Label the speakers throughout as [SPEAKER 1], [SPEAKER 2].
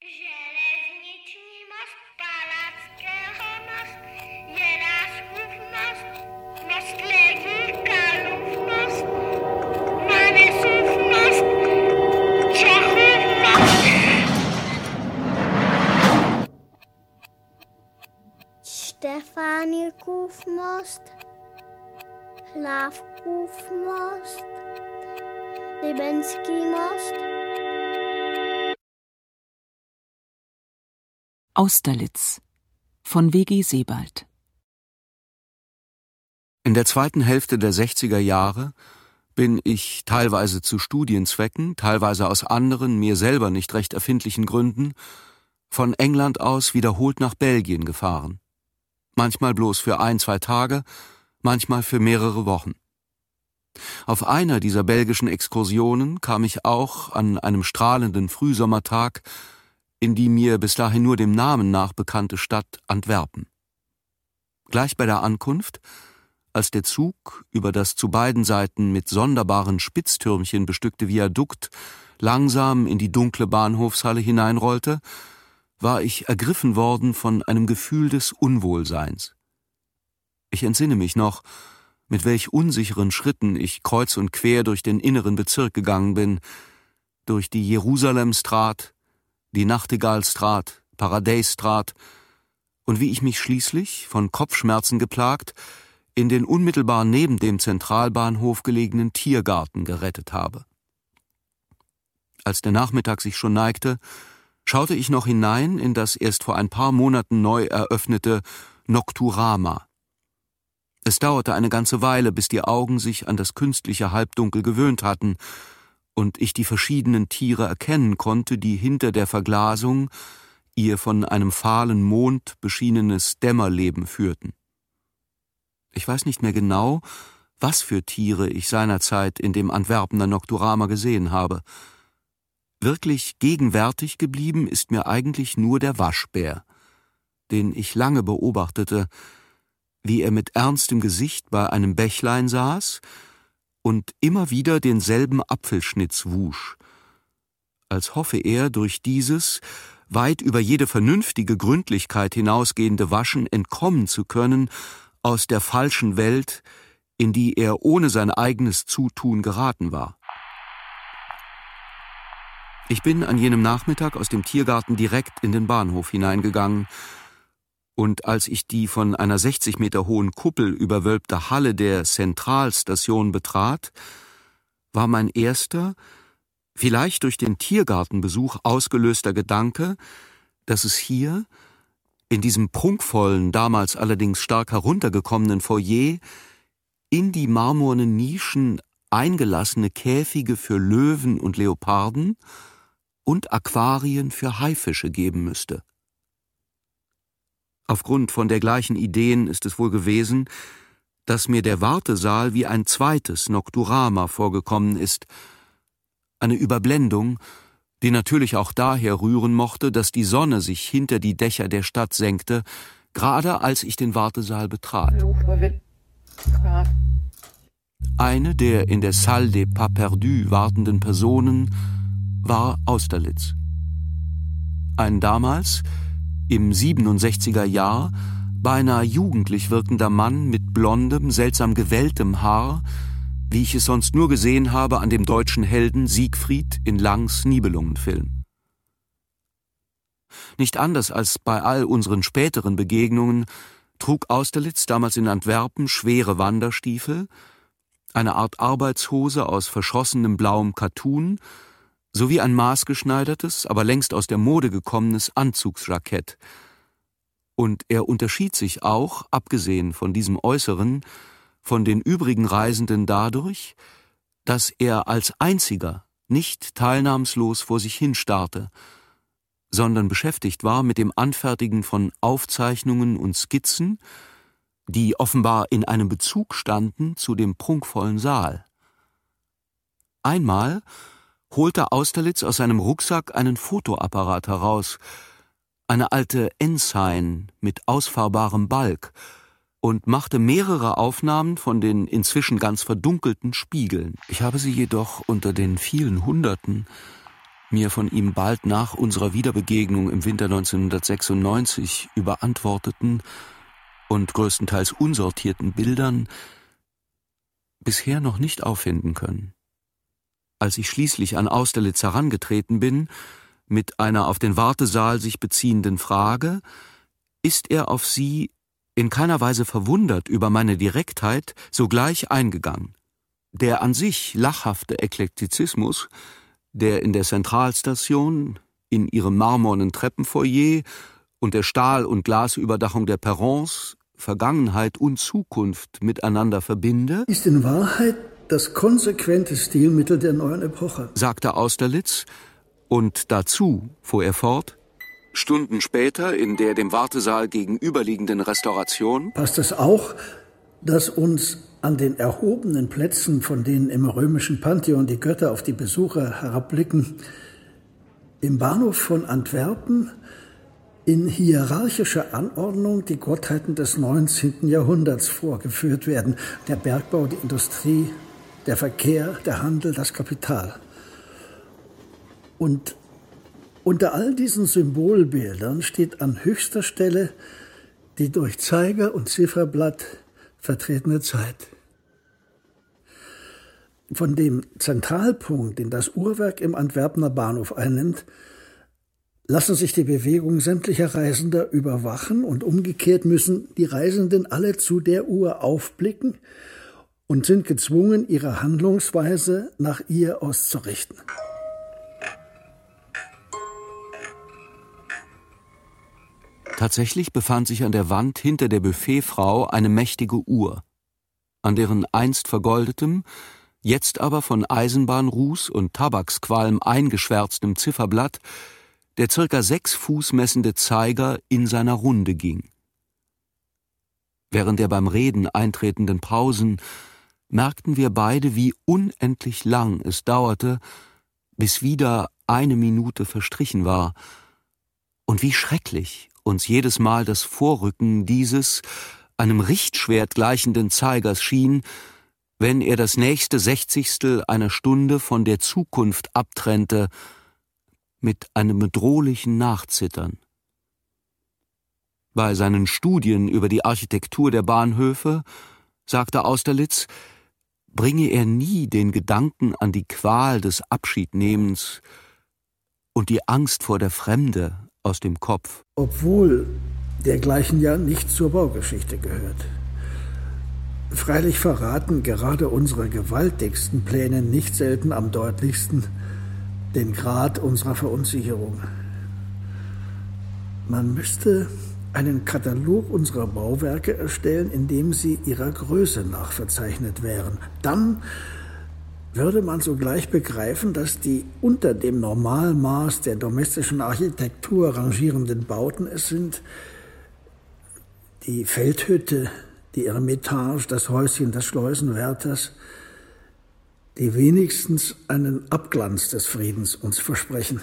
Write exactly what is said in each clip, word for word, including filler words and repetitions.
[SPEAKER 1] Železniční most Palackého most, Jiráskův most, most Lidí, Karlův most, Manesův most, Čechův most. Štefánikův most, Hlávkův most, Libenský most.
[SPEAKER 2] Austerlitz von W G Sebald.
[SPEAKER 3] In der zweiten Hälfte der sechziger Jahre bin ich teilweise zu Studienzwecken, teilweise aus anderen, mir selber nicht recht erfindlichen Gründen, von England aus wiederholt nach Belgien gefahren. Manchmal bloß für ein, zwei Tage, manchmal für mehrere Wochen. Auf einer dieser belgischen Exkursionen kam ich auch an einem strahlenden Frühsommertag in die mir bis dahin nur dem Namen nach bekannte Stadt Antwerpen. Gleich bei der Ankunft, als der Zug über das zu beiden Seiten mit sonderbaren Spitztürmchen bestückte Viadukt langsam in die dunkle Bahnhofshalle hineinrollte, war ich ergriffen worden von einem Gefühl des Unwohlseins. Ich entsinne mich noch, mit welch unsicheren Schritten ich kreuz und quer durch den inneren Bezirk gegangen bin, durch die Jerusalemstraat, die Nachtigallstraat, Paradijsstraat, und wie ich mich schließlich, von Kopfschmerzen geplagt, in den unmittelbar neben dem Zentralbahnhof gelegenen Tiergarten gerettet habe. Als der Nachmittag sich schon neigte, schaute ich noch hinein in das erst vor ein paar Monaten neu eröffnete Nocturama. Es dauerte eine ganze Weile, bis die Augen sich an das künstliche Halbdunkel gewöhnt hatten und ich die verschiedenen Tiere erkennen konnte, die hinter der Verglasung ihr von einem fahlen Mond beschienenes Dämmerleben führten. Ich weiß nicht mehr genau, was für Tiere ich seinerzeit in dem Antwerpener Nocturama gesehen habe. Wirklich gegenwärtig geblieben ist mir eigentlich nur der Waschbär, den ich lange beobachtete, wie er mit ernstem Gesicht bei einem Bächlein saß und immer wieder denselben Apfelschnitz wusch, als hoffe er, durch dieses weit über jede vernünftige Gründlichkeit hinausgehende Waschen entkommen zu können aus der falschen Welt, in die er ohne sein eigenes Zutun geraten war. Ich bin an jenem Nachmittag aus dem Tiergarten direkt in den Bahnhof hineingegangen, und als ich die von einer sechzig Meter hohen Kuppel überwölbte Halle der Zentralstation betrat, war mein erster, vielleicht durch den Tiergartenbesuch ausgelöster Gedanke, dass es hier, in diesem prunkvollen, damals allerdings stark heruntergekommenen Foyer, in die marmornen Nischen eingelassene Käfige für Löwen und Leoparden und Aquarien für Haifische geben müsste. Aufgrund von dergleichen Ideen ist es wohl gewesen, dass mir der Wartesaal wie ein zweites Nocturama vorgekommen ist, eine Überblendung, die natürlich auch daher rühren mochte, dass die Sonne sich hinter die Dächer der Stadt senkte, gerade als ich den Wartesaal betrat. Eine der in der Salle des Pas Perdus wartenden Personen war Austerlitz. Ein damals, im siebenundsechziger Jahr, beinahe jugendlich wirkender Mann mit blondem, seltsam gewelltem Haar, wie ich es sonst nur gesehen habe an dem deutschen Helden Siegfried in Langs Nibelungenfilm. Nicht anders als bei all unseren späteren Begegnungen trug Austerlitz damals in Antwerpen schwere Wanderstiefel, eine Art Arbeitshose aus verschossenem blauem Kattun sowie ein maßgeschneidertes, aber längst aus der Mode gekommenes Anzugsjackett. Und er unterschied sich auch, abgesehen von diesem Äußeren, von den übrigen Reisenden dadurch, dass er als einziger nicht teilnahmslos vor sich hinstarrte, sondern beschäftigt war mit dem Anfertigen von Aufzeichnungen und Skizzen, die offenbar in einem Bezug standen zu dem prunkvollen Saal. Einmal holte Austerlitz aus seinem Rucksack einen Fotoapparat heraus, eine alte Ensign mit ausfahrbarem Balg, und machte mehrere Aufnahmen von den inzwischen ganz verdunkelten Spiegeln. Ich habe sie jedoch unter den vielen Hunderten mir von ihm bald nach unserer Wiederbegegnung im Winter neunzehnhundertsechsundneunzig überantworteten und größtenteils unsortierten Bildern bisher noch nicht auffinden können. Als ich schließlich an Austerlitz herangetreten bin, mit einer auf den Wartesaal sich beziehenden Frage, ist er auf sie in keiner Weise verwundert über meine Direktheit sogleich eingegangen. Der an sich lachhafte Eklektizismus, der in der Zentralstation, in ihrem marmornen Treppenfoyer und der Stahl- und Glasüberdachung der Perrons Vergangenheit und Zukunft miteinander verbinde,
[SPEAKER 4] ist in Wahrheit das konsequente Stilmittel der neuen Epoche,
[SPEAKER 3] sagte Austerlitz, und dazu, fuhr er fort, Stunden später in der dem Wartesaal gegenüberliegenden Restauration
[SPEAKER 4] passt es auch, dass uns an den erhobenen Plätzen, von denen im römischen Pantheon die Götter auf die Besucher herabblicken, im Bahnhof von Antwerpen in hierarchischer Anordnung die Gottheiten des neunzehnten Jahrhunderts vorgeführt werden. Der Bergbau, die Industrie, der Verkehr, der Handel, das Kapital. Und unter all diesen Symbolbildern steht an höchster Stelle die durch Zeiger und Zifferblatt vertretene Zeit. Von dem Zentralpunkt, den das Uhrwerk im Antwerpener Bahnhof einnimmt, lassen sich die Bewegungen sämtlicher Reisender überwachen und umgekehrt müssen die Reisenden alle zu der Uhr aufblicken und sind gezwungen, ihre Handlungsweise nach ihr auszurichten.
[SPEAKER 3] Tatsächlich befand sich an der Wand hinter der Buffetfrau eine mächtige Uhr, an deren einst vergoldetem, jetzt aber von Eisenbahnruß und Tabaksqualm eingeschwärztem Zifferblatt der circa sechs Fuß messende Zeiger in seiner Runde ging. Während der beim Reden eintretenden Pausen merkten wir beide, wie unendlich lang es dauerte, bis wieder eine Minute verstrichen war, und wie schrecklich uns jedes Mal das Vorrücken dieses einem Richtschwert gleichenden Zeigers schien, wenn er das nächste Sechzigstel einer Stunde von der Zukunft abtrennte, mit einem bedrohlichen Nachzittern. Bei seinen Studien über die Architektur der Bahnhöfe, sagte Austerlitz, bringe er nie den Gedanken an die Qual des Abschiednehmens und die Angst vor der Fremde aus dem Kopf.
[SPEAKER 4] Obwohl dergleichen ja nicht zur Baugeschichte gehört. Freilich verraten gerade unsere gewaltigsten Pläne nicht selten am deutlichsten den Grad unserer Verunsicherung. Man müsste einen Katalog unserer Bauwerke erstellen, in dem sie ihrer Größe nach verzeichnet wären. Dann würde man sogleich begreifen, dass die unter dem Normalmaß der domestischen Architektur rangierenden Bauten es sind, die Feldhütte, die Eremitage, das Häuschen des Schleusenwärters, die wenigstens einen Abglanz des Friedens uns versprechen.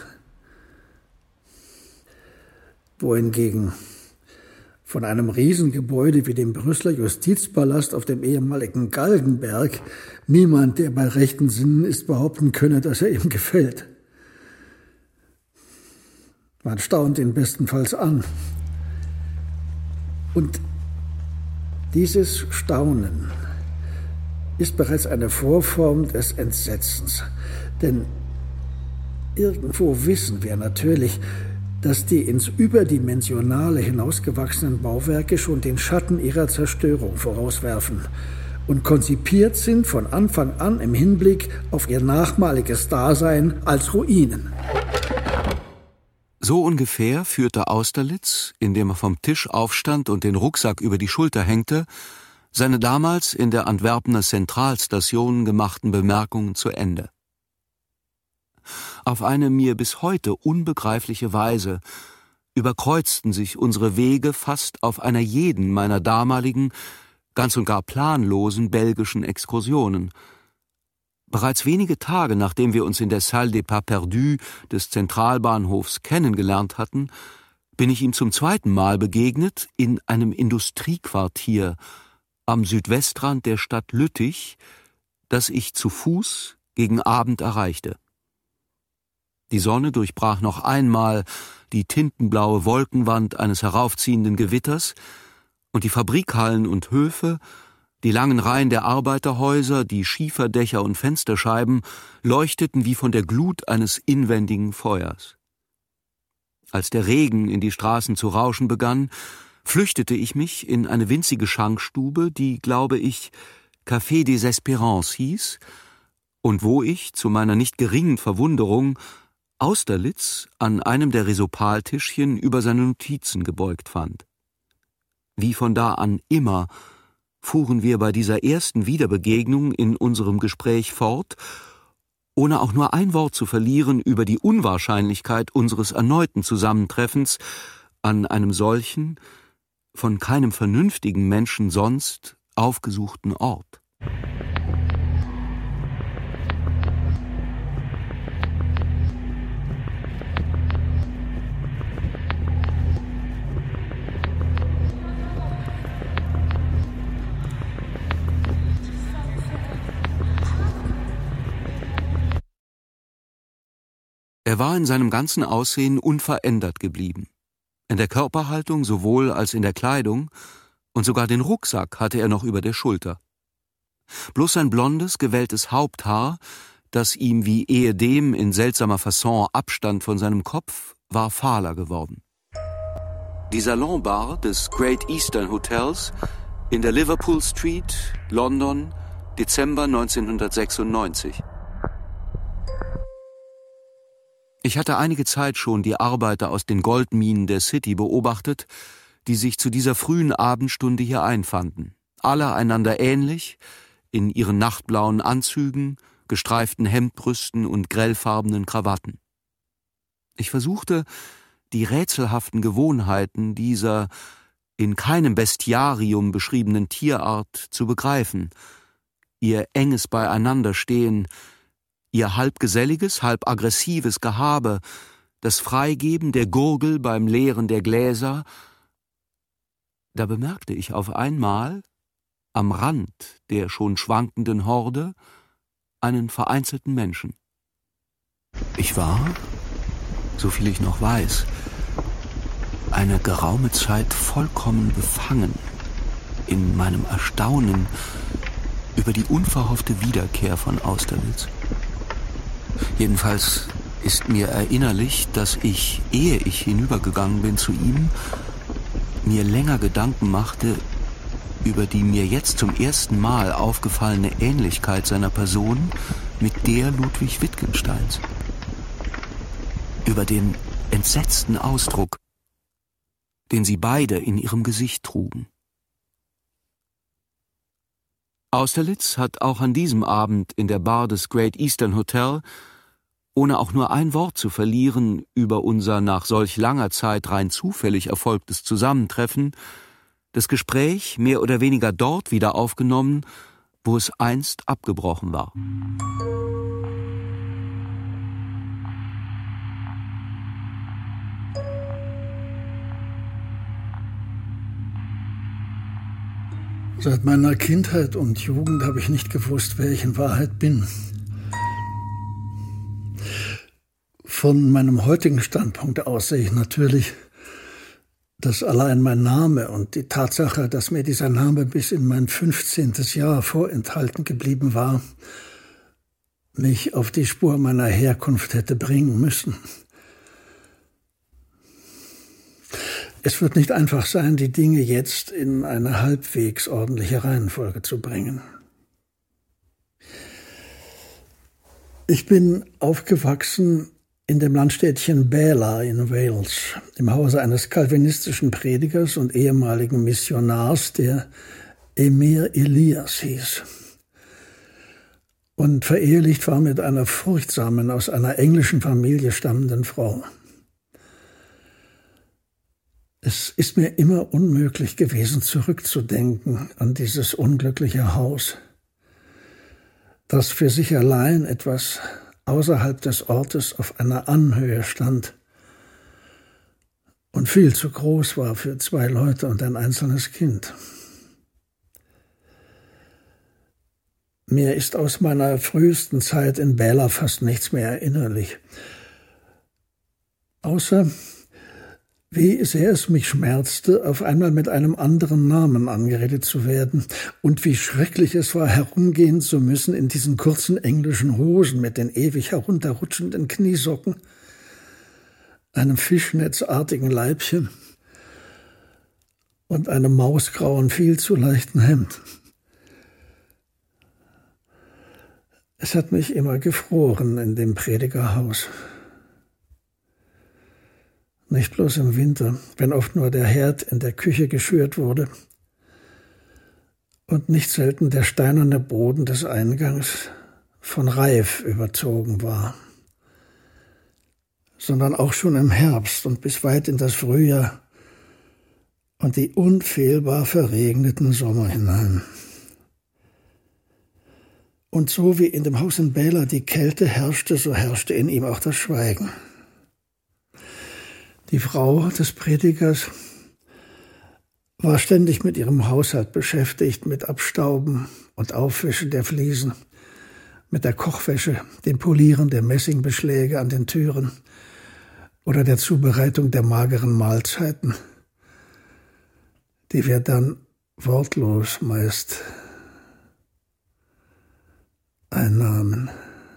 [SPEAKER 4] Wohingegen von einem Riesengebäude wie dem Brüsseler Justizpalast auf dem ehemaligen Galgenberg niemand, der bei rechten Sinnen ist, behaupten könne, dass er ihm gefällt. Man staunt ihn bestenfalls an. Und dieses Staunen ist bereits eine Vorform des Entsetzens. Denn irgendwo wissen wir natürlich, dass die ins Überdimensionale hinausgewachsenen Bauwerke schon den Schatten ihrer Zerstörung vorauswerfen und konzipiert sind von Anfang an im Hinblick auf ihr nachmaliges Dasein als Ruinen.
[SPEAKER 3] So ungefähr führte Austerlitz, indem er vom Tisch aufstand und den Rucksack über die Schulter hängte, seine damals in der Antwerpener Zentralstation gemachten Bemerkungen zu Ende. Auf eine mir bis heute unbegreifliche Weise überkreuzten sich unsere Wege fast auf einer jeden meiner damaligen, ganz und gar planlosen belgischen Exkursionen. Bereits wenige Tage, nachdem wir uns in der Salle des Pas Perdus des Zentralbahnhofs kennengelernt hatten, bin ich ihm zum zweiten Mal begegnet in einem Industriequartier am Südwestrand der Stadt Lüttich, das ich zu Fuß gegen Abend erreichte. Die Sonne durchbrach noch einmal die tintenblaue Wolkenwand eines heraufziehenden Gewitters, und die Fabrikhallen und Höfe, die langen Reihen der Arbeiterhäuser, die Schieferdächer und Fensterscheiben leuchteten wie von der Glut eines inwendigen Feuers. Als der Regen in die Straßen zu rauschen begann, flüchtete ich mich in eine winzige Schankstube, die, glaube ich, Café des Espérances hieß, und wo ich, zu meiner nicht geringen Verwunderung, Austerlitz an einem der Resopaltischchen über seine Notizen gebeugt fand. Wie von da an immer fuhren wir bei dieser ersten Wiederbegegnung in unserem Gespräch fort, ohne auch nur ein Wort zu verlieren über die Unwahrscheinlichkeit unseres erneuten Zusammentreffens an einem solchen, von keinem vernünftigen Menschen sonst aufgesuchten Ort. Er war in seinem ganzen Aussehen unverändert geblieben. In der Körperhaltung sowohl als in der Kleidung, und sogar den Rucksack hatte er noch über der Schulter. Bloß sein blondes, gewelltes Haupthaar, das ihm wie ehedem in seltsamer Fasson abstand von seinem Kopf, war fahler geworden. Die Salonbar des Great Eastern Hotels in der Liverpool Street, London, Dezember neunzehnhundertsechsundneunzig. Ich hatte einige Zeit schon die Arbeiter aus den Goldminen der City beobachtet, die sich zu dieser frühen Abendstunde hier einfanden. Alle einander ähnlich, in ihren nachtblauen Anzügen, gestreiften Hemdbrüsten und grellfarbenen Krawatten. Ich versuchte, die rätselhaften Gewohnheiten dieser in keinem Bestiarium beschriebenen Tierart zu begreifen, ihr enges Beieinanderstehen, ihr halb geselliges, halb aggressives Gehabe, das Freigeben der Gurgel beim Leeren der Gläser. Da bemerkte ich auf einmal, am Rand der schon schwankenden Horde, einen vereinzelten Menschen. Ich war, soviel ich noch weiß, eine geraume Zeit vollkommen befangen in meinem Erstaunen über die unverhoffte Wiederkehr von Austerlitz. Jedenfalls ist mir erinnerlich, dass ich, ehe ich hinübergegangen bin zu ihm, mir länger Gedanken machte über die mir jetzt zum ersten Mal aufgefallene Ähnlichkeit seiner Person mit der Ludwig Wittgensteins. Über den entsetzten Ausdruck, den sie beide in ihrem Gesicht trugen. Austerlitz hat auch an diesem Abend in der Bar des Great Eastern Hotel, ohne auch nur ein Wort zu verlieren über unser nach solch langer Zeit rein zufällig erfolgtes Zusammentreffen, das Gespräch mehr oder weniger dort wieder aufgenommen, wo es einst abgebrochen war.
[SPEAKER 4] Seit meiner Kindheit und Jugend habe ich nicht gewusst, wer ich in Wahrheit bin. Von meinem heutigen Standpunkt aus sehe ich natürlich, dass allein mein Name und die Tatsache, dass mir dieser Name bis in mein fünfzehntes Jahr vorenthalten geblieben war, mich auf die Spur meiner Herkunft hätte bringen müssen. Es wird nicht einfach sein, die Dinge jetzt in eine halbwegs ordentliche Reihenfolge zu bringen. Ich bin aufgewachsen in dem Landstädtchen Bela in Wales, im Hause eines kalvinistischen Predigers und ehemaligen Missionars, der Emir Elias hieß. Und verehelicht war mit einer furchtsamen, aus einer englischen Familie stammenden Frau. Es ist mir immer unmöglich gewesen, zurückzudenken an dieses unglückliche Haus, das für sich allein etwas außerhalb des Ortes auf einer Anhöhe stand und viel zu groß war für zwei Leute und ein einzelnes Kind. Mir ist aus meiner frühesten Zeit in Bela fast nichts mehr erinnerlich. Außer wie sehr es mich schmerzte, auf einmal mit einem anderen Namen angeredet zu werden und wie schrecklich es war, herumgehen zu müssen in diesen kurzen englischen Hosen mit den ewig herunterrutschenden Kniesocken, einem fischnetzartigen Leibchen und einem mausgrauen, viel zu leichten Hemd. Es hat mich immer gefroren in dem Predigerhaus. Nicht bloß im Winter, wenn oft nur der Herd in der Küche geschürt wurde und nicht selten der steinerne Boden des Eingangs von Reif überzogen war, sondern auch schon im Herbst und bis weit in das Frühjahr und die unfehlbar verregneten Sommer hinein. Und so wie in dem Haus in Bela die Kälte herrschte, so herrschte in ihm auch das Schweigen. Die Frau des Predigers war ständig mit ihrem Haushalt beschäftigt, mit Abstauben und Aufwischen der Fliesen, mit der Kochwäsche, dem Polieren der Messingbeschläge an den Türen oder der Zubereitung der mageren Mahlzeiten, die wir dann wortlos meist einnahmen.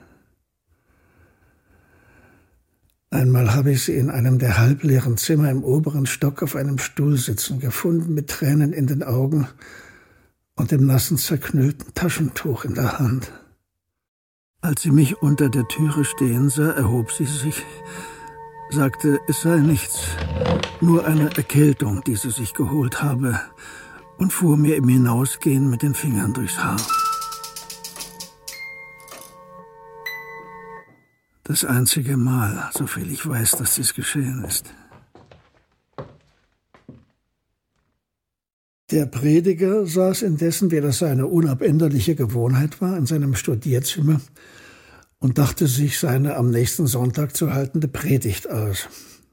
[SPEAKER 4] Einmal habe ich sie in einem der halbleeren Zimmer im oberen Stock auf einem Stuhl sitzen gefunden, mit Tränen in den Augen und dem nassen, zerknüllten Taschentuch in der Hand. Als sie mich unter der Türe stehen sah, erhob sie sich, sagte, es sei nichts, nur eine Erkältung, die sie sich geholt habe, und fuhr mir im Hinausgehen mit den Fingern durchs Haar. Das einzige Mal, soviel ich weiß, dass dies geschehen ist. Der Prediger saß indessen, wie das seine unabänderliche Gewohnheit war, in seinem Studierzimmer und dachte sich seine am nächsten Sonntag zu haltende Predigt aus.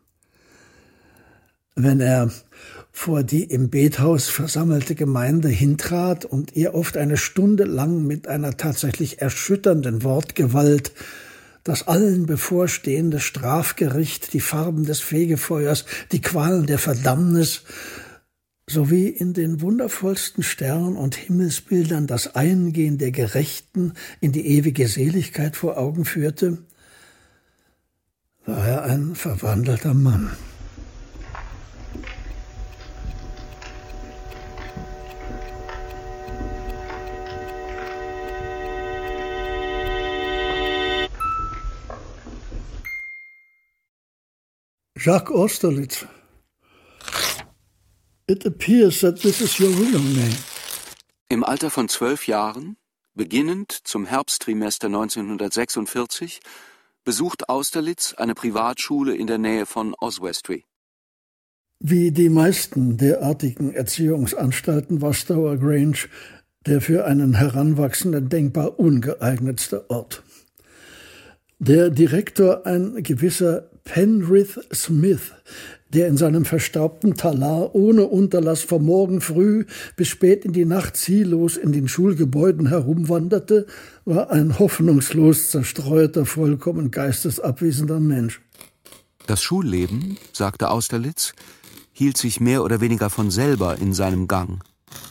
[SPEAKER 4] Wenn er vor die im Bethaus versammelte Gemeinde hintrat und ihr oft eine Stunde lang mit einer tatsächlich erschütternden Wortgewalt das allen bevorstehende Strafgericht, die Farben des Fegefeuers, die Qualen der Verdammnis, sowie in den wundervollsten Stern- und Himmelsbildern das Eingehen der Gerechten in die ewige Seligkeit vor Augen führte, war er ein verwandelter Mann. Jacques Austerlitz. It appears that this is your real name.
[SPEAKER 3] Im Alter von zwölf Jahren, beginnend zum Herbsttrimester neunzehnhundertsechsundvierzig, besucht Austerlitz eine Privatschule in der Nähe von Oswestry.
[SPEAKER 4] Wie die meisten derartigen Erziehungsanstalten war Stour Grange der für einen Heranwachsenden denkbar ungeeignetste Ort. Der Direktor, ein gewisser Penrith Smith, der in seinem verstaubten Talar ohne Unterlass vom Morgen früh bis spät in die Nacht ziellos in den Schulgebäuden herumwanderte, war ein hoffnungslos zerstreuter, vollkommen geistesabwesender Mensch.
[SPEAKER 3] Das Schulleben, sagte Austerlitz, hielt sich mehr oder weniger von selber in seinem Gang.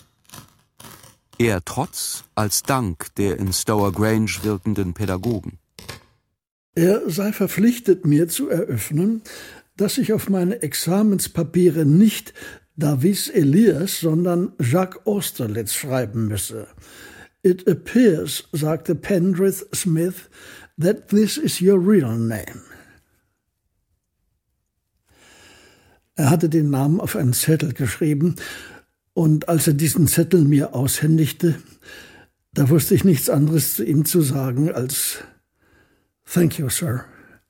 [SPEAKER 3] Eher trotz als Dank der in Stour Grange wirkenden Pädagogen.
[SPEAKER 4] Er sei verpflichtet, mir zu eröffnen, dass ich auf meine Examenspapiere nicht Davis Elias, sondern Jacques Austerlitz schreiben müsse. It appears, sagte Penrith Smith, that this is your real name. Er hatte den Namen auf einen Zettel geschrieben, und als er diesen Zettel mir aushändigte, da wusste ich nichts anderes zu ihm zu sagen als Thank you, Sir.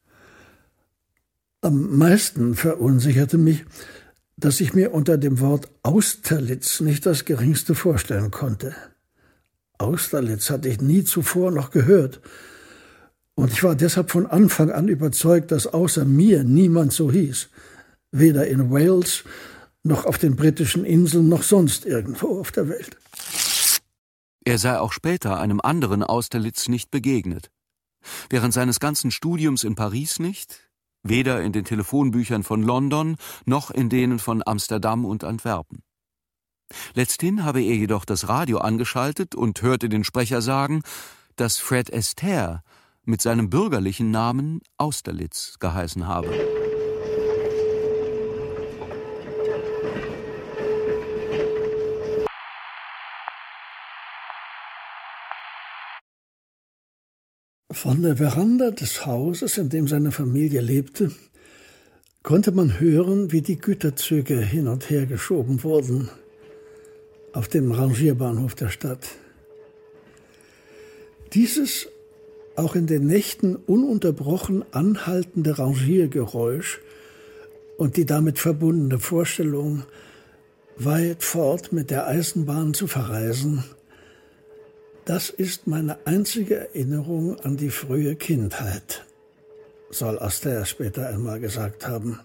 [SPEAKER 4] Am meisten verunsicherte mich, dass ich mir unter dem Wort Austerlitz nicht das Geringste vorstellen konnte. Austerlitz hatte ich nie zuvor noch gehört, und ich war deshalb von Anfang an überzeugt, dass außer mir niemand so hieß, weder in Wales noch auf den britischen Inseln noch sonst irgendwo auf der Welt.
[SPEAKER 3] Er sei auch später einem anderen Austerlitz nicht begegnet. Während seines ganzen Studiums in Paris nicht, weder in den Telefonbüchern von London noch in denen von Amsterdam und Antwerpen. Letzthin habe er jedoch das Radio angeschaltet und hörte den Sprecher sagen, dass Fred Astaire mit seinem bürgerlichen Namen Austerlitz geheißen habe.
[SPEAKER 4] Von der Veranda des Hauses, in dem seine Familie lebte, konnte man hören, wie die Güterzüge hin und her geschoben wurden auf dem Rangierbahnhof der Stadt. Dieses auch in den Nächten ununterbrochen anhaltende Rangiergeräusch und die damit verbundene Vorstellung, weit fort mit der Eisenbahn zu verreisen, das ist meine einzige Erinnerung an die frühe Kindheit, soll Astaire später einmal gesagt haben.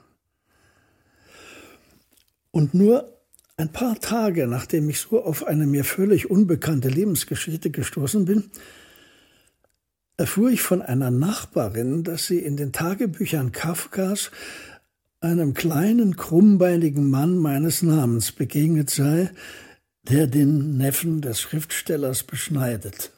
[SPEAKER 4] Und nur ein paar Tage, nachdem ich so auf eine mir völlig unbekannte Lebensgeschichte gestoßen bin, erfuhr ich von einer Nachbarin, dass sie in den Tagebüchern Kafkas einem kleinen, krummbeinigen Mann meines Namens begegnet sei, der den Neffen des Schriftstellers beschneidet.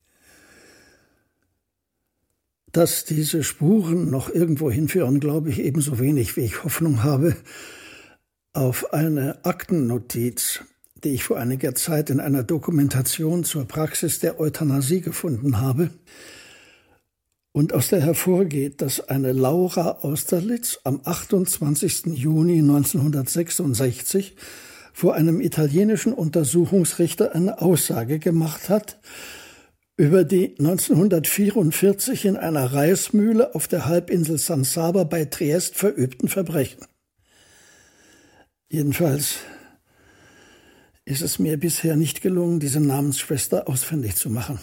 [SPEAKER 4] Dass diese Spuren noch irgendwo hinführen, glaube ich ebenso wenig, wie ich Hoffnung habe, auf eine Aktennotiz, die ich vor einiger Zeit in einer Dokumentation zur Praxis der Euthanasie gefunden habe und aus der hervorgeht, dass eine Laura Austerlitz am achtundzwanzigsten Juni neunzehnhundertsechsundsechzig vor einem italienischen Untersuchungsrichter eine Aussage gemacht hat über die neunzehnhundertvierundvierzig in einer Reismühle auf der Halbinsel San Saba bei Triest verübten Verbrechen. Jedenfalls ist es mir bisher nicht gelungen, diese Namensschwester ausfindig zu machen.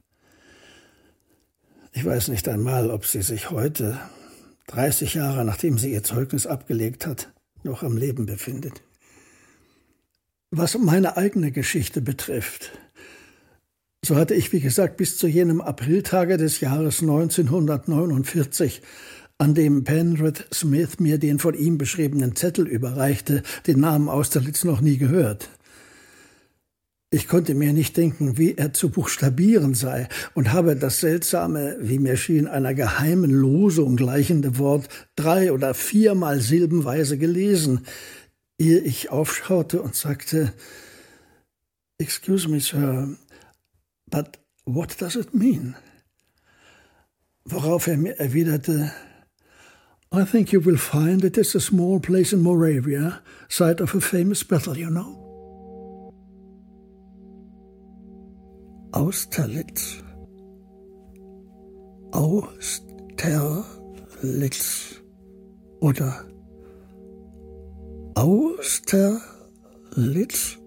[SPEAKER 4] Ich weiß nicht einmal, ob sie sich heute, dreißig Jahre nachdem sie ihr Zeugnis abgelegt hat, noch am Leben befindet. Was meine eigene Geschichte betrifft, so hatte ich, wie gesagt, bis zu jenem Apriltage des Jahres neunzehnhundertneunundvierzig, an dem Penrith Smith mir den von ihm beschriebenen Zettel überreichte, den Namen Austerlitz noch nie gehört. Ich konnte mir nicht denken, wie er zu buchstabieren sei, und habe das seltsame, wie mir schien, einer geheimen Losung gleichende Wort drei- oder viermal silbenweise gelesen, ehe ich aufschaute und sagte, "Excuse me, Sir, but what does it mean?" Worauf er mir erwiderte, "I think you will find it is a small place in Moravia, site of a famous battle, you know." Austerlitz. Austerlitz. Oder Austerlitz?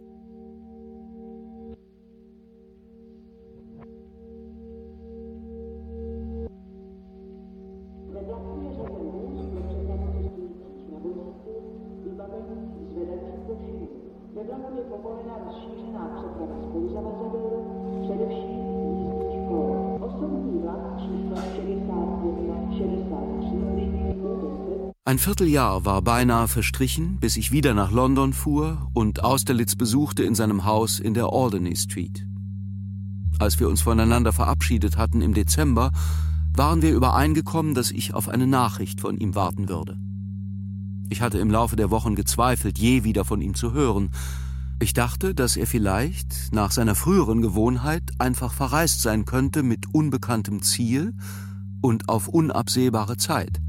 [SPEAKER 3] Ein Vierteljahr war beinahe verstrichen, bis ich wieder nach London fuhr und Austerlitz besuchte in seinem Haus in der Alderney Street. Als wir uns voneinander verabschiedet hatten im Dezember, waren wir übereingekommen, dass ich auf eine Nachricht von ihm warten würde. Ich hatte im Laufe der Wochen gezweifelt, je wieder von ihm zu hören. Ich dachte, dass er vielleicht nach seiner früheren Gewohnheit einfach verreist sein könnte mit unbekanntem Ziel und auf unabsehbare Zeit.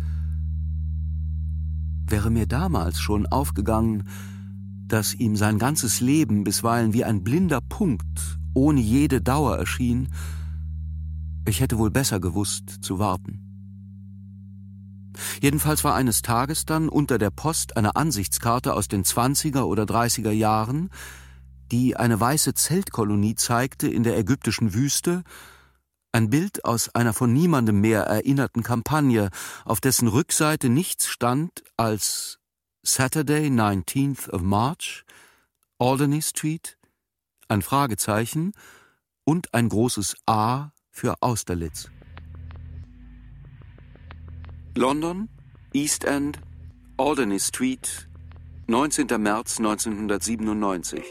[SPEAKER 3] Wäre mir damals schon aufgegangen, dass ihm sein ganzes Leben bisweilen wie ein blinder Punkt ohne jede Dauer erschien, ich hätte wohl besser gewusst, zu warten. Jedenfalls war eines Tages dann unter der Post eine Ansichtskarte aus den zwanziger oder dreißiger Jahren, die eine weiße Zeltkolonie zeigte in der ägyptischen Wüste, ein Bild aus einer von niemandem mehr erinnerten Kampagne, auf dessen Rückseite nichts stand als Saturday, nineteenth of March, Alderney Street, ein Fragezeichen und ein großes A für Austerlitz. London, East End, Alderney Street, neunzehnter März neunzehnhundertsiebenundneunzig.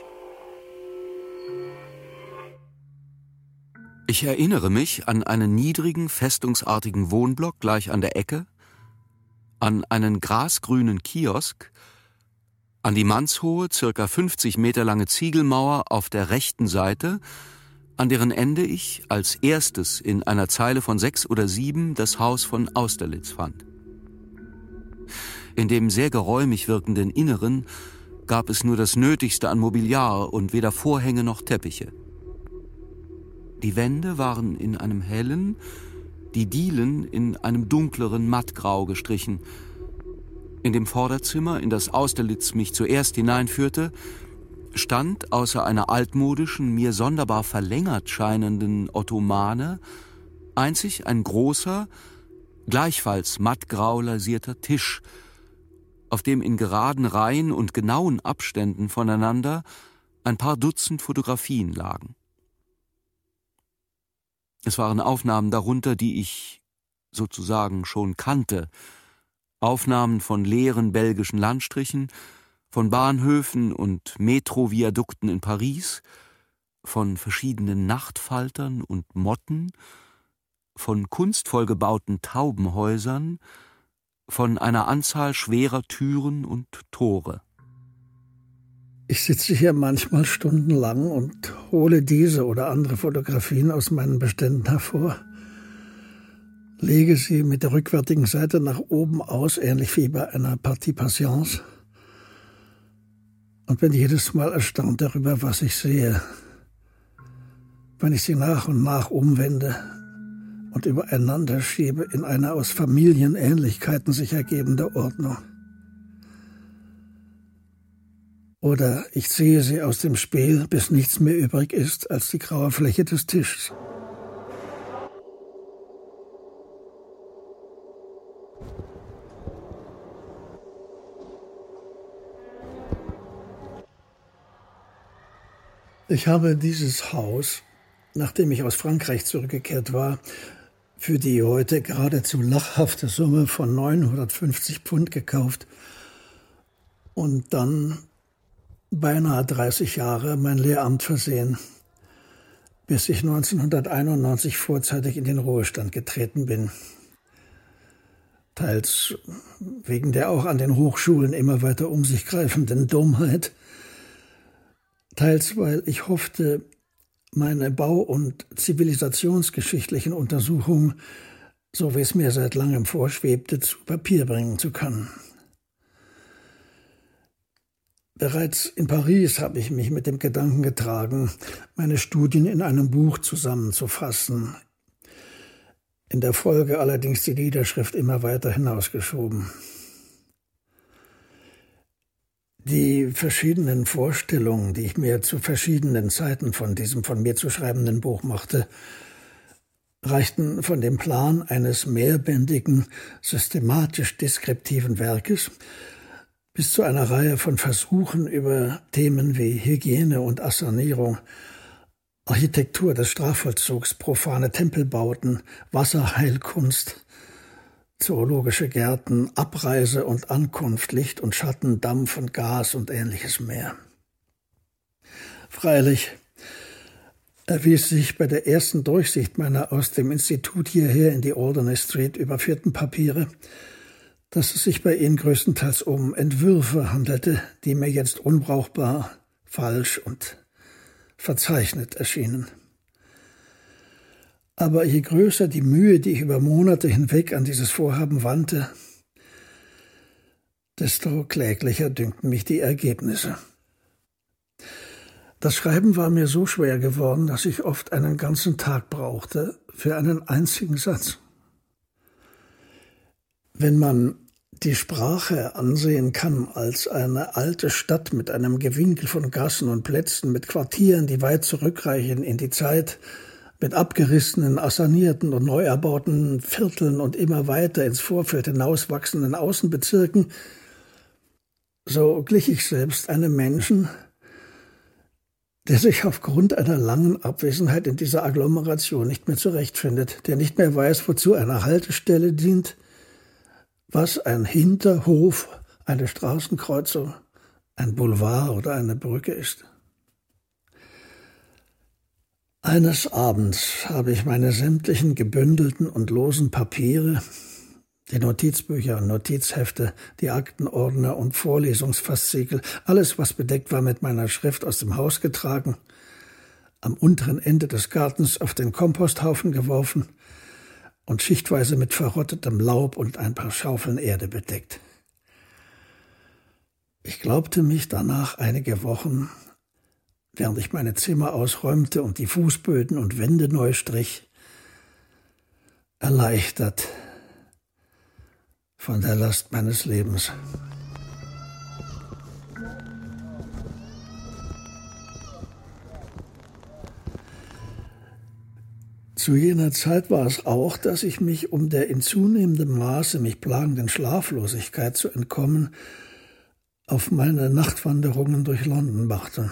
[SPEAKER 3] Ich erinnere mich an einen niedrigen, festungsartigen Wohnblock gleich an der Ecke, an einen grasgrünen Kiosk, an die mannshohe, circa fünfzig Meter lange Ziegelmauer auf der rechten Seite, an deren Ende ich als erstes in einer Zeile von sechs oder sieben das Haus von Austerlitz fand. In dem sehr geräumig wirkenden Inneren gab es nur das Nötigste an Mobiliar und weder Vorhänge noch Teppiche. Die Wände waren in einem hellen, die Dielen in einem dunkleren Mattgrau gestrichen. In dem Vorderzimmer, in das Austerlitz mich zuerst hineinführte, stand außer einer altmodischen, mir sonderbar verlängert scheinenden Ottomane einzig ein großer, gleichfalls mattgrau lasierter Tisch, auf dem in geraden Reihen und genauen Abständen voneinander ein paar Dutzend Fotografien lagen. Es waren Aufnahmen darunter, die ich sozusagen schon kannte, Aufnahmen von leeren belgischen Landstrichen, von Bahnhöfen und Metroviadukten in Paris, von verschiedenen Nachtfaltern und Motten, von kunstvoll gebauten Taubenhäusern, von einer Anzahl schwerer Türen und Tore.
[SPEAKER 4] Ich sitze hier manchmal stundenlang und hole diese oder andere Fotografien aus meinen Beständen hervor, lege sie mit der rückwärtigen Seite nach oben aus, ähnlich wie bei einer Partie Patience, und bin jedes Mal erstaunt darüber, was ich sehe, wenn ich sie nach und nach umwende und übereinander schiebe in einer aus Familienähnlichkeiten sich ergebende Ordnung. Oder ich ziehe sie aus dem Spiel, bis nichts mehr übrig ist als die graue Fläche des Tisches. Ich habe dieses Haus, nachdem ich aus Frankreich zurückgekehrt war, für die heute geradezu lachhafte Summe von neunhundertfünfzig Pfund gekauft und dann beinahe dreißig Jahre mein Lehramt versehen, bis ich neunzehnhunderteinundneunzig vorzeitig in den Ruhestand getreten bin. Teils wegen der auch an den Hochschulen immer weiter um sich greifenden Dummheit, teils weil ich hoffte, meine bau- und zivilisationsgeschichtlichen Untersuchungen, so wie es mir seit langem vorschwebte, zu Papier bringen zu können. Bereits in Paris habe ich mich mit dem Gedanken getragen, meine Studien in einem Buch zusammenzufassen, in der Folge allerdings die Niederschrift immer weiter hinausgeschoben. Die verschiedenen Vorstellungen, die ich mir zu verschiedenen Zeiten von diesem von mir zu schreibenden Buch machte, reichten von dem Plan eines mehrbändigen, systematisch deskriptiven Werkes bis zu einer Reihe von Versuchen über Themen wie Hygiene und Assanierung, Architektur des Strafvollzugs, profane Tempelbauten, Wasserheilkunst, zoologische Gärten, Abreise und Ankunft, Licht und Schatten, Dampf und Gas und ähnliches mehr. Freilich erwies sich bei der ersten Durchsicht meiner aus dem Institut hierher in die Alderney Street überführten Papiere, dass es sich bei ihnen größtenteils um Entwürfe handelte, die mir jetzt unbrauchbar, falsch und verzeichnet erschienen. Aber je größer die Mühe, die ich über Monate hinweg an dieses Vorhaben wandte, desto kläglicher dünkten mich die Ergebnisse. Das Schreiben war mir so schwer geworden, dass ich oft einen ganzen Tag brauchte für einen einzigen Satz. Wenn man die Sprache ansehen kann als eine alte Stadt mit einem Gewinkel von Gassen und Plätzen, mit Quartieren, die weit zurückreichen in die Zeit, mit abgerissenen, assanierten und neu erbauten Vierteln und immer weiter ins Vorfeld hinauswachsenden Außenbezirken, so glich ich selbst einem Menschen, der sich aufgrund einer langen Abwesenheit in dieser Agglomeration nicht mehr zurechtfindet, der nicht mehr weiß, wozu eine Haltestelle dient was ein Hinterhof, eine Straßenkreuzung, ein Boulevard oder eine Brücke ist. Eines Abends habe ich meine sämtlichen gebündelten und losen Papiere, die Notizbücher und Notizhefte, die Aktenordner und Vorlesungsfaszikel, alles, was bedeckt war mit meiner Schrift, aus dem Haus getragen, am unteren Ende des Gartens auf den Komposthaufen geworfen und schichtweise mit verrottetem Laub und ein paar Schaufeln Erde bedeckt. Ich glaubte mich danach einige Wochen, während ich meine Zimmer ausräumte und die Fußböden und Wände neu strich, erleichtert von der Last meines Lebens. Zu jener Zeit war es auch, dass ich mich, um der in zunehmendem Maße mich plagenden Schlaflosigkeit zu entkommen, auf meine Nachtwanderungen durch London machte.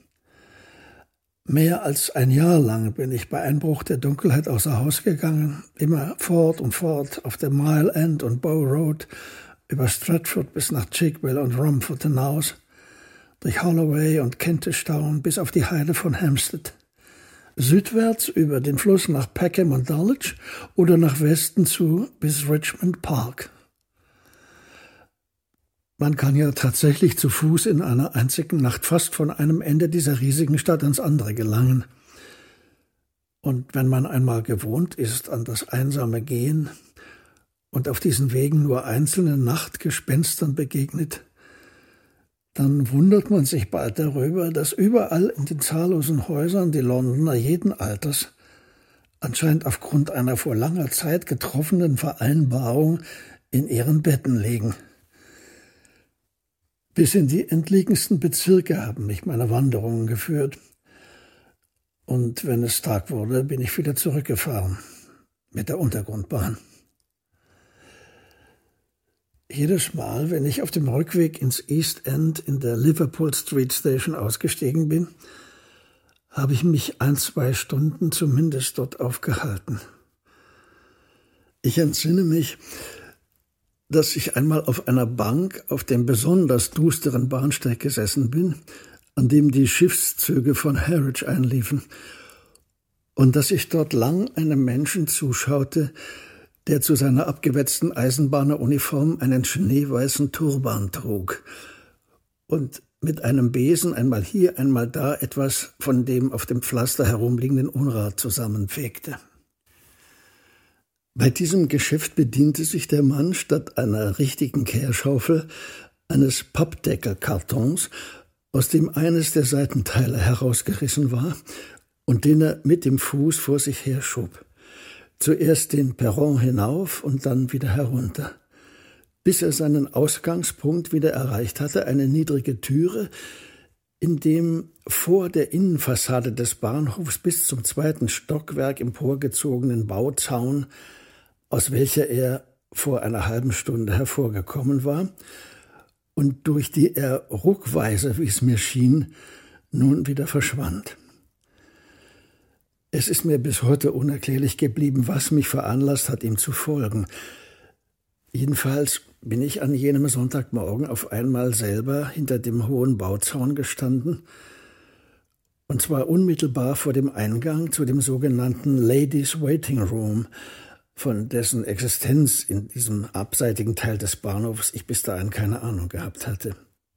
[SPEAKER 4] Mehr als ein Jahr lang bin ich bei Einbruch der Dunkelheit außer Haus gegangen, immer fort und fort auf der Mile End und Bow Road, über Stratford bis nach Chigwell und Romford hinaus, durch Holloway und Kentish Town bis auf die Heide von Hampstead, südwärts über den Fluss nach Peckham und Dulwich oder nach Westen zu bis Richmond Park. Man kann ja tatsächlich zu Fuß in einer einzigen Nacht fast von einem Ende dieser riesigen Stadt ans andere gelangen. Und wenn man einmal gewohnt ist an das einsame Gehen und auf diesen Wegen nur einzelnen Nachtgespenstern begegnet, dann wundert man sich bald darüber, dass überall in den zahllosen Häusern die Londoner jeden Alters anscheinend aufgrund einer vor langer Zeit getroffenen Vereinbarung in ihren Betten liegen. Bis in die entlegensten Bezirke haben mich meine Wanderungen geführt. Und wenn es Tag wurde, bin ich wieder zurückgefahren mit der Untergrundbahn. Jedes Mal, wenn ich auf dem Rückweg ins East End in der Liverpool Street Station ausgestiegen bin, habe ich mich ein, zwei Stunden zumindest dort aufgehalten. Ich entsinne mich, dass ich einmal auf einer Bank auf dem besonders dusteren Bahnsteig gesessen bin, an dem die Schiffszüge von Harwich einliefen, und dass ich dort lang einem Menschen zuschaute, der zu seiner abgewetzten Eisenbahneruniform einen schneeweißen Turban trug und mit einem Besen einmal hier, einmal da etwas von dem auf dem Pflaster herumliegenden Unrat zusammenfegte. Bei diesem Geschäft bediente sich der Mann statt einer richtigen Kehrschaufel eines Pappdeckelkartons, aus dem eines der Seitenteile herausgerissen war und den er mit dem Fuß vor sich herschob. Zuerst den Perron hinauf und dann wieder herunter, bis er seinen Ausgangspunkt wieder erreicht hatte, eine niedrige Türe, in dem vor der Innenfassade des Bahnhofs bis zum zweiten Stockwerk emporgezogenen Bauzaun, aus welcher er vor einer halben Stunde hervorgekommen war und durch die er ruckweise, wie es mir schien, nun wieder verschwand. Es ist mir bis heute unerklärlich geblieben, was mich veranlasst hat, ihm zu folgen. Jedenfalls bin ich an jenem Sonntagmorgen auf einmal selber hinter dem hohen Bauzaun gestanden, und zwar unmittelbar vor dem Eingang zu dem sogenannten Ladies' Waiting Room, von dessen Existenz in diesem abseitigen Teil des Bahnhofs ich bis dahin keine Ahnung gehabt hatte.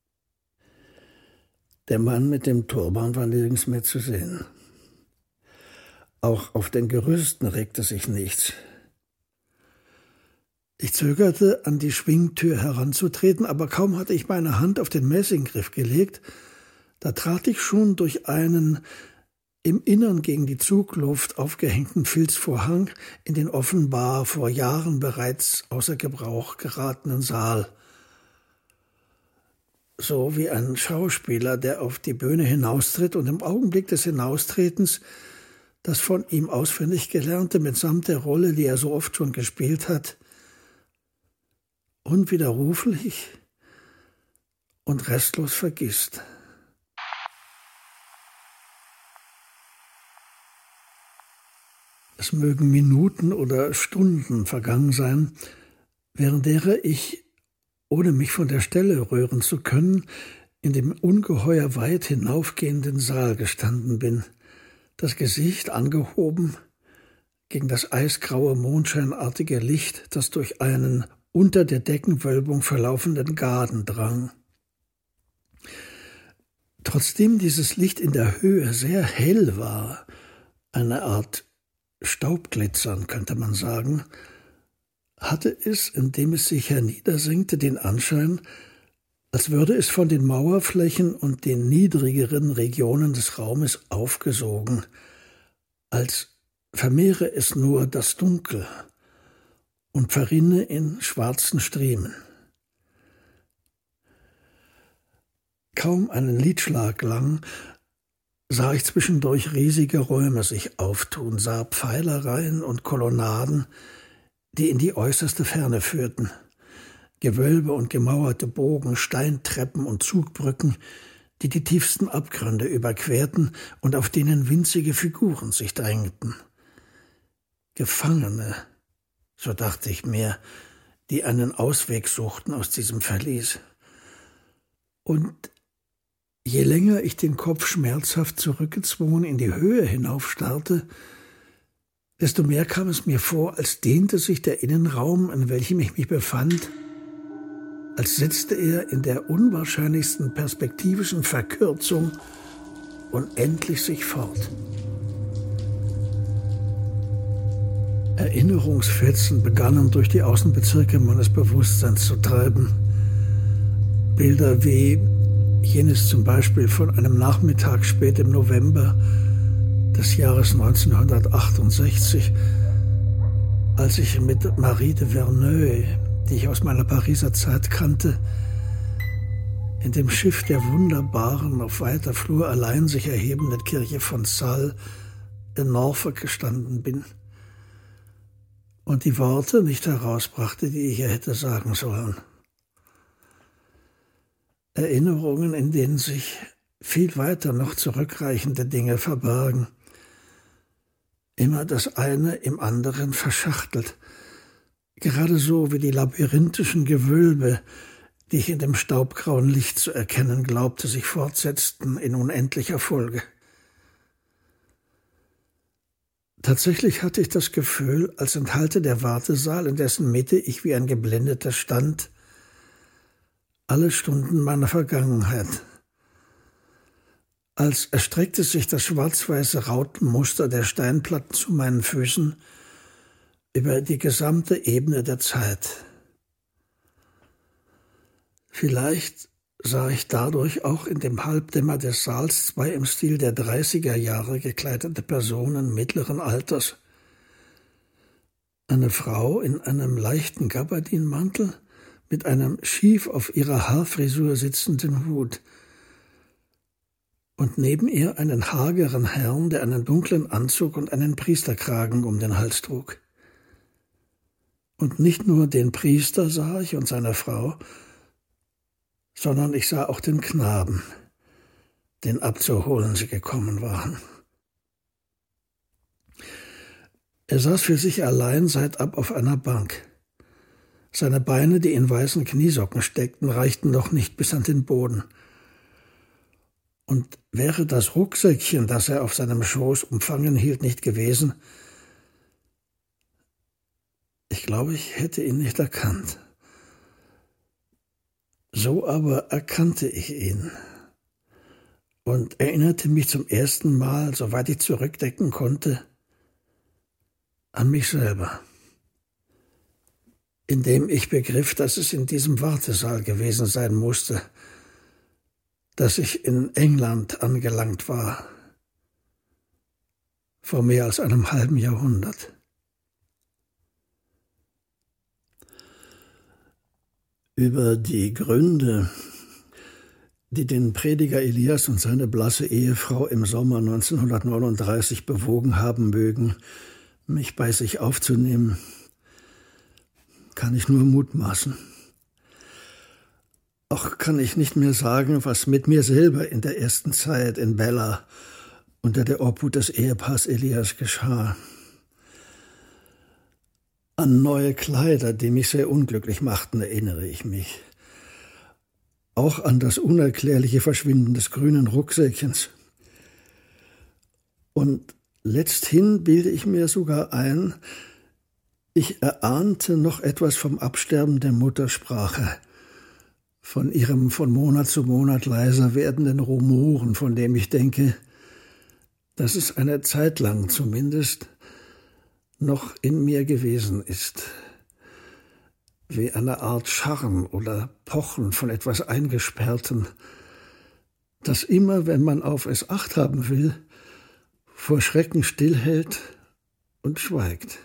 [SPEAKER 4] Der Mann mit dem Turban war nirgends mehr zu sehen. Auch auf den Gerüsten regte sich nichts. Ich zögerte, an die Schwingtür heranzutreten, aber kaum hatte ich meine Hand auf den Messinggriff gelegt, da trat ich schon durch einen im Innern gegen die Zugluft aufgehängten Filzvorhang in den offenbar vor Jahren bereits außer Gebrauch geratenen Saal. So wie ein Schauspieler, der auf die Bühne hinaustritt und im Augenblick des Hinaustretens das von ihm auswendig Gelernte mitsamt der Rolle, die er so oft schon gespielt hat, unwiderruflich und restlos vergisst. Es mögen Minuten oder Stunden vergangen sein, während derer ich, ohne mich von der Stelle rühren zu können, in dem ungeheuer weit hinaufgehenden Saal gestanden bin, das Gesicht angehoben gegen das eisgraue, mondscheinartige Licht, das durch einen unter der Deckenwölbung verlaufenden Gaden drang. Trotzdem dieses Licht in der Höhe sehr hell war, eine Art Staubglitzern, könnte man sagen, hatte es, indem es sich herniedersenkte, den Anschein, als würde es von den Mauerflächen und den niedrigeren Regionen des Raumes aufgesogen, als vermehre es nur das Dunkel und verrinne in schwarzen Striemen. Kaum einen Lidschlag lang sah ich zwischendurch riesige Räume sich auftun, sah Pfeilereien und Kolonnaden, die in die äußerste Ferne führten, Gewölbe und gemauerte Bogen, Steintreppen und Zugbrücken, die die tiefsten Abgründe überquerten und auf denen winzige Figuren sich drängten. Gefangene, so dachte ich mir, die einen Ausweg suchten aus diesem Verlies. Und je länger ich den Kopf schmerzhaft zurückgezwungen in die Höhe hinaufstarrte, desto mehr kam es mir vor, als dehnte sich der Innenraum, in welchem ich mich befand, als setzte er in der unwahrscheinlichsten perspektivischen Verkürzung unendlich sich fort. Erinnerungsfetzen begannen durch die Außenbezirke meines Bewusstseins zu treiben. Bilder wie jenes zum Beispiel von einem Nachmittag spät im November des Jahres neunzehnhundertachtundsechzig, als ich mit Marie de Verneuil, die ich aus meiner Pariser Zeit kannte, in dem Schiff der wunderbaren, auf weiter Flur allein sich erhebenden Kirche von Salles in Norfolk gestanden bin und die Worte nicht herausbrachte, die ich ihr hätte sagen sollen. Erinnerungen, in denen sich viel weiter noch zurückreichende Dinge verbergen, immer das eine im anderen verschachtelt, gerade so wie die labyrinthischen Gewölbe, die ich in dem staubgrauen Licht zu erkennen glaubte, sich fortsetzten in unendlicher Folge. Tatsächlich hatte ich das Gefühl, als enthalte der Wartesaal, in dessen Mitte ich wie ein Geblendeter stand, alle Stunden meiner Vergangenheit. Als erstreckte sich das schwarz-weiße Rautenmuster der Steinplatten zu meinen Füßen über die gesamte Ebene der Zeit. Vielleicht sah ich dadurch auch in dem Halbdämmer des Saals zwei im Stil der dreißiger Jahre gekleidete Personen mittleren Alters. Eine Frau in einem leichten Gabardinmantel mit einem schief auf ihrer Haarfrisur sitzenden Hut und neben ihr einen hageren Herrn, der einen dunklen Anzug und einen Priesterkragen um den Hals trug. Und nicht nur den Priester sah ich und seine Frau, sondern ich sah auch den Knaben, den abzuholen sie gekommen waren. Er saß für sich allein seitab auf einer Bank. Seine Beine, die in weißen Kniesocken steckten, reichten noch nicht bis an den Boden. Und wäre das Rucksäckchen, das er auf seinem Schoß umfangen hielt, nicht gewesen, ich glaube, ich hätte ihn nicht erkannt. So aber erkannte ich ihn und erinnerte mich zum ersten Mal, soweit ich zurückdenken konnte, an mich selber, indem ich begriff, dass es in diesem Wartesaal gewesen sein musste, dass ich in England angelangt war, vor mehr als einem halben Jahrhundert. Über die Gründe, die den Prediger Elias und seine blasse Ehefrau im Sommer neunzehnhundertneununddreißig bewogen haben mögen, mich bei sich aufzunehmen, kann ich nur mutmaßen. Auch kann ich nicht mehr sagen, was mit mir selber in der ersten Zeit in Bella unter der Obhut des Ehepaars Elias geschah. An neue Kleider, die mich sehr unglücklich machten, erinnere ich mich. Auch an das unerklärliche Verschwinden des grünen Rucksäckchens. Und letzthin bilde ich mir sogar ein, ich erahnte noch etwas vom Absterben der Muttersprache, von ihrem von Monat zu Monat leiser werdenden Rumoren, von dem ich denke, dass es eine Zeit lang zumindest noch in mir gewesen ist, wie eine Art Scharren oder Pochen von etwas Eingesperrten, das immer, wenn man auf es Acht haben will, vor Schrecken stillhält und schweigt.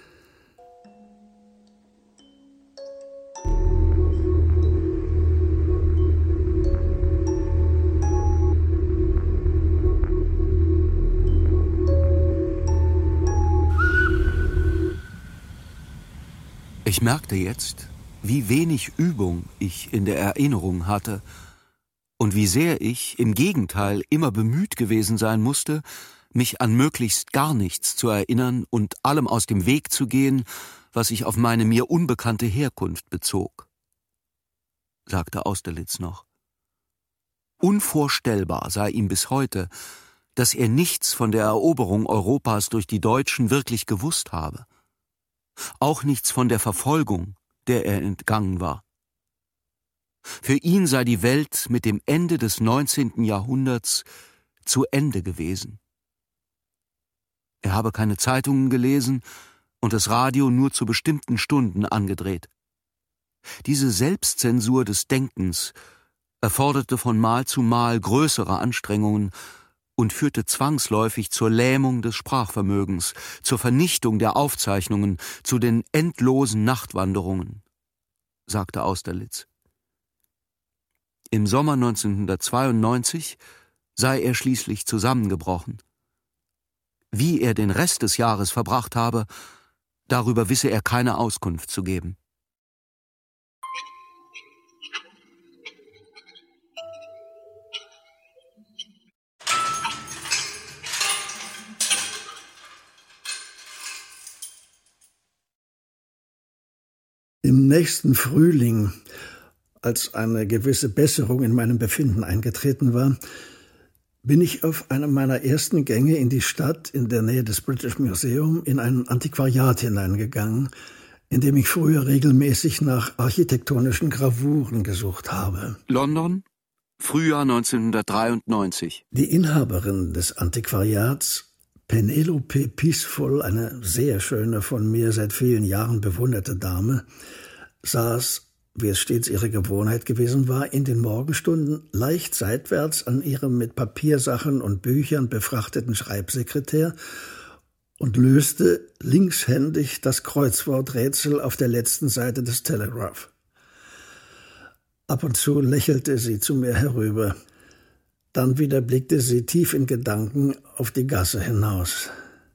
[SPEAKER 3] Ich merkte jetzt, wie wenig Übung ich in der Erinnerung hatte und wie sehr ich im Gegenteil immer bemüht gewesen sein musste, mich an möglichst gar nichts zu erinnern und allem aus dem Weg zu gehen, was sich auf meine mir unbekannte Herkunft bezog, sagte Austerlitz noch. Unvorstellbar sei ihm bis heute, dass er nichts von der Eroberung Europas durch die Deutschen wirklich gewusst habe. Auch nichts von der Verfolgung, der er entgangen war. Für ihn sei die Welt mit dem Ende des neunzehnten Jahrhunderts zu Ende gewesen. Er habe keine Zeitungen gelesen und das Radio nur zu bestimmten Stunden angedreht. Diese Selbstzensur des Denkens erforderte von Mal zu Mal größere Anstrengungen und führte zwangsläufig zur Lähmung des Sprachvermögens, zur Vernichtung der Aufzeichnungen, zu den endlosen Nachtwanderungen, sagte Austerlitz. Im Sommer neunzehnhundertzweiundneunzig sei er schließlich zusammengebrochen. Wie er den Rest des Jahres verbracht habe, darüber wisse er keine Auskunft zu geben.
[SPEAKER 4] Im nächsten Frühling, als eine gewisse Besserung in meinem Befinden eingetreten war, bin ich auf einem meiner ersten Gänge in die Stadt in der Nähe des British Museum in ein Antiquariat hineingegangen, in dem ich früher regelmäßig nach architektonischen Gravuren gesucht habe.
[SPEAKER 3] London, Frühjahr neunzehnhundertdreiundneunzig.
[SPEAKER 4] Die Inhaberin des Antiquariats, Penelope Peaceful, eine sehr schöne, von mir seit vielen Jahren bewunderte Dame, saß, wie es stets ihre Gewohnheit gewesen war, in den Morgenstunden leicht seitwärts an ihrem mit Papiersachen und Büchern befrachteten Schreibsekretär und löste linkshändig das Kreuzworträtsel auf der letzten Seite des Telegraph. Ab und zu lächelte sie zu mir herüber. Dann wieder blickte sie tief in Gedanken auf die Gasse hinaus.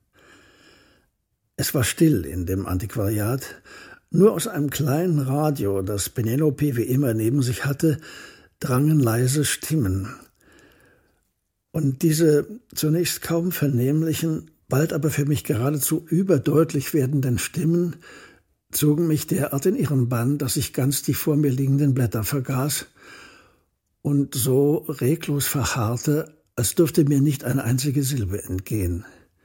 [SPEAKER 4] Es war still in dem Antiquariat. Nur aus einem kleinen Radio, das Penelope wie immer neben sich hatte, drangen leise Stimmen. Und diese zunächst kaum vernehmlichen, bald aber für mich geradezu überdeutlich werdenden Stimmen zogen mich derart in ihren Bann, dass ich ganz die vor mir liegenden Blätter vergaß und so reglos verharrte, als dürfte mir nicht eine einzige Silbe entgehen.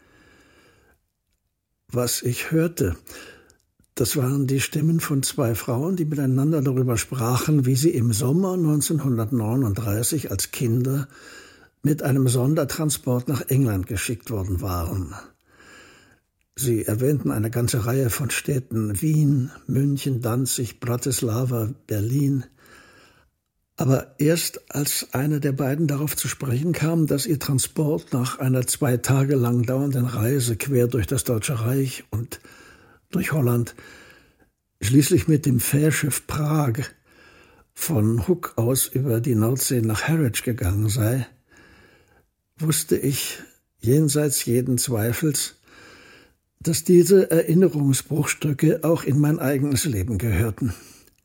[SPEAKER 4] Was ich hörte, das waren die Stimmen von zwei Frauen, die miteinander darüber sprachen, wie sie im Sommer neunzehnhundertneununddreißig als Kinder mit einem Sondertransport nach England geschickt worden waren. Sie erwähnten eine ganze Reihe von Städten: Wien, München, Danzig, Bratislava, Berlin. Aber erst als eine der beiden darauf zu sprechen kam, dass ihr Transport nach einer zwei Tage lang dauernden Reise quer durch das Deutsche Reich und durch Holland schließlich mit dem Fährschiff Prag von Hook aus über die Nordsee nach Harwich gegangen sei, wusste ich jenseits jeden Zweifels, dass diese Erinnerungsbruchstücke auch in mein eigenes Leben gehörten.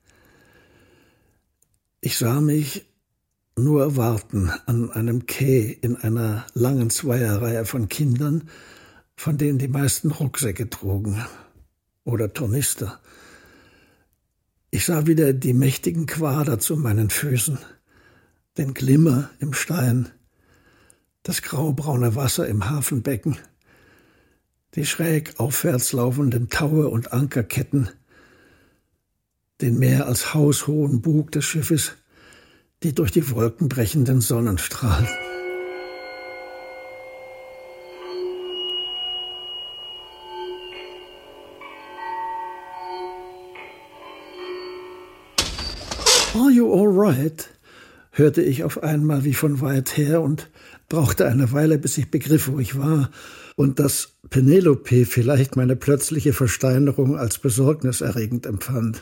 [SPEAKER 4] Ich sah mich nur warten an einem Quai in einer langen Zweierreihe von Kindern, von denen die meisten Rucksäcke trugen, oder Tornister. Ich sah wieder die mächtigen Quader zu meinen Füßen, den Glimmer im Stein, das graubraune Wasser im Hafenbecken, die schräg aufwärts laufenden Taue und Ankerketten, den mehr als haushohen Bug des Schiffes, die durch die Wolken brechenden Sonnenstrahlen. Are you all right? Hörte ich auf einmal wie von weit her und brauchte eine Weile, bis ich begriff, wo ich war und dass Penelope vielleicht meine plötzliche Versteinerung als besorgniserregend empfand.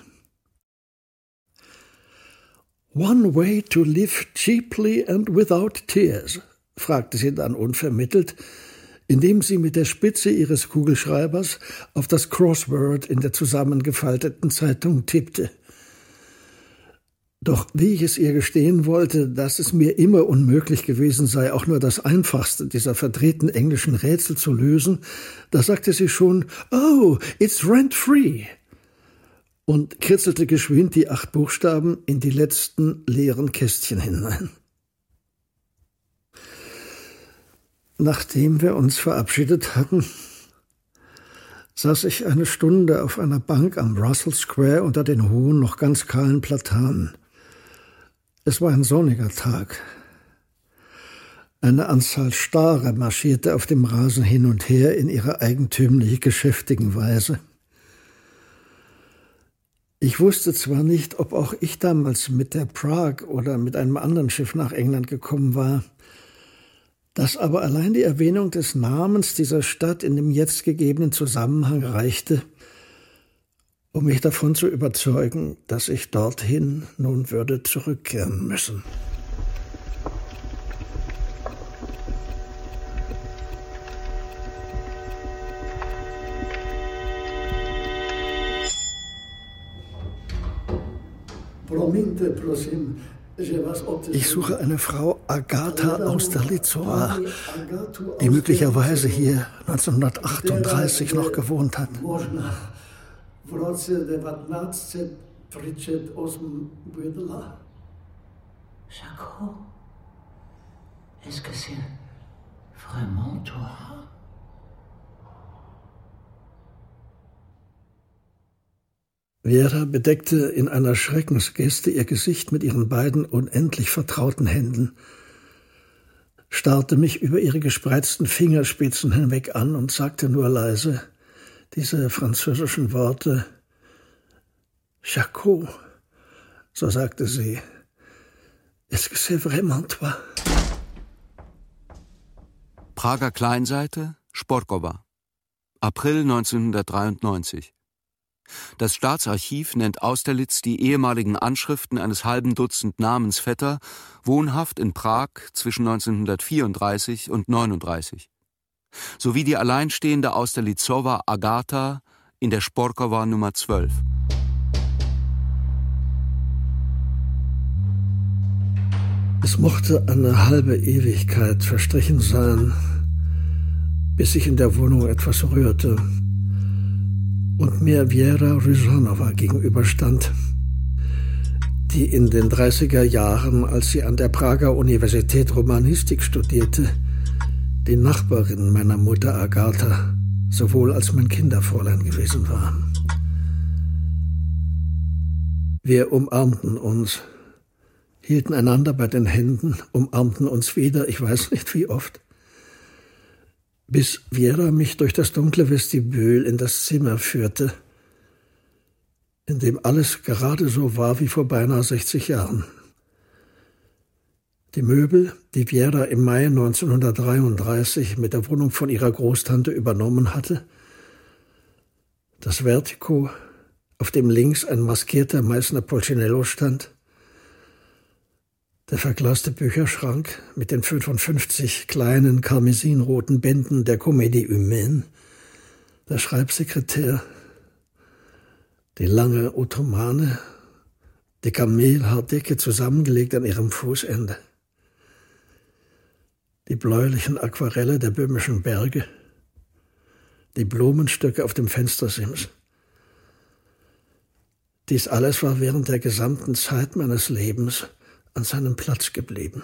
[SPEAKER 4] One way to live cheaply and without tears, fragte sie dann unvermittelt, indem sie mit der Spitze ihres Kugelschreibers auf das Crossword in der zusammengefalteten Zeitung tippte. Doch wie ich es ihr gestehen wollte, dass es mir immer unmöglich gewesen sei, auch nur das einfachste dieser verdrehten englischen Rätsel zu lösen, da sagte sie schon, "Oh, it's rent-free", und kritzelte geschwind die acht Buchstaben in die letzten leeren Kästchen hinein. Nachdem wir uns verabschiedet hatten, saß ich eine Stunde auf einer Bank am Russell Square unter den hohen, noch ganz kahlen Platanen. Es war ein sonniger Tag. Eine Anzahl Stare marschierte auf dem Rasen hin und her in ihrer eigentümlich geschäftigen Weise. Ich wusste zwar nicht, ob auch ich damals mit der Prague oder mit einem anderen Schiff nach England gekommen war, dass aber allein die Erwähnung des Namens dieser Stadt in dem jetzt gegebenen Zusammenhang reichte, um mich davon zu überzeugen, dass ich dorthin nun würde zurückkehren müssen. Ich suche eine Frau Agatha Austerlitzowa, die möglicherweise hier neunzehnhundertachtunddreißig noch gewohnt hat.
[SPEAKER 5] Jacques, est-ce que c'est vraiment toi?
[SPEAKER 4] Vera bedeckte in einer Schreckensgeste ihr Gesicht mit ihren beiden unendlich vertrauten Händen, starrte mich über ihre gespreizten Fingerspitzen hinweg an und sagte nur leise diese französischen Worte: Jacques, so sagte sie, est-ce que c'est vraiment toi?
[SPEAKER 3] Prager Kleinseite, Sporkova, April neunzehnhundertdreiundneunzig. Das Staatsarchiv nennt Austerlitz die ehemaligen Anschriften eines halben Dutzend Namensvetter, wohnhaft in Prag zwischen neunzehnhundertvierunddreißig und neununddreißig, sowie die alleinstehende Austerlitzowa Agatha in der Sporkova Nummer zwölf.
[SPEAKER 4] Es mochte eine halbe Ewigkeit verstrichen sein, bis sich in der Wohnung etwas rührte und mir Vera Ryzhanova gegenüberstand, die in den dreißiger Jahren, als sie an der Prager Universität Romanistik studierte, die Nachbarin meiner Mutter Agatha sowohl als mein Kinderfräulein gewesen war. Wir umarmten uns, hielten einander bei den Händen, umarmten uns wieder, ich weiß nicht wie oft, bis Vera mich durch das dunkle Vestibül in das Zimmer führte, in dem alles gerade so war wie vor beinahe sechzig Jahren. Die Möbel, die Vera im Mai neunzehnhundertdreiunddreißig mit der Wohnung von ihrer Großtante übernommen hatte, das Vertigo, auf dem links ein maskierter Meißner Polcinello stand, der verglaste Bücherschrank mit den fünfundfünfzig kleinen karmesinroten Bänden der Comédie Humaine, der Schreibsekretär, die lange Ottomane, die Kamelhaardecke zusammengelegt an ihrem Fußende, die bläulichen Aquarelle der böhmischen Berge, die Blumenstöcke auf dem Fenstersims, Dies alles war während der gesamten Zeit meines Lebens an seinem Platz geblieben.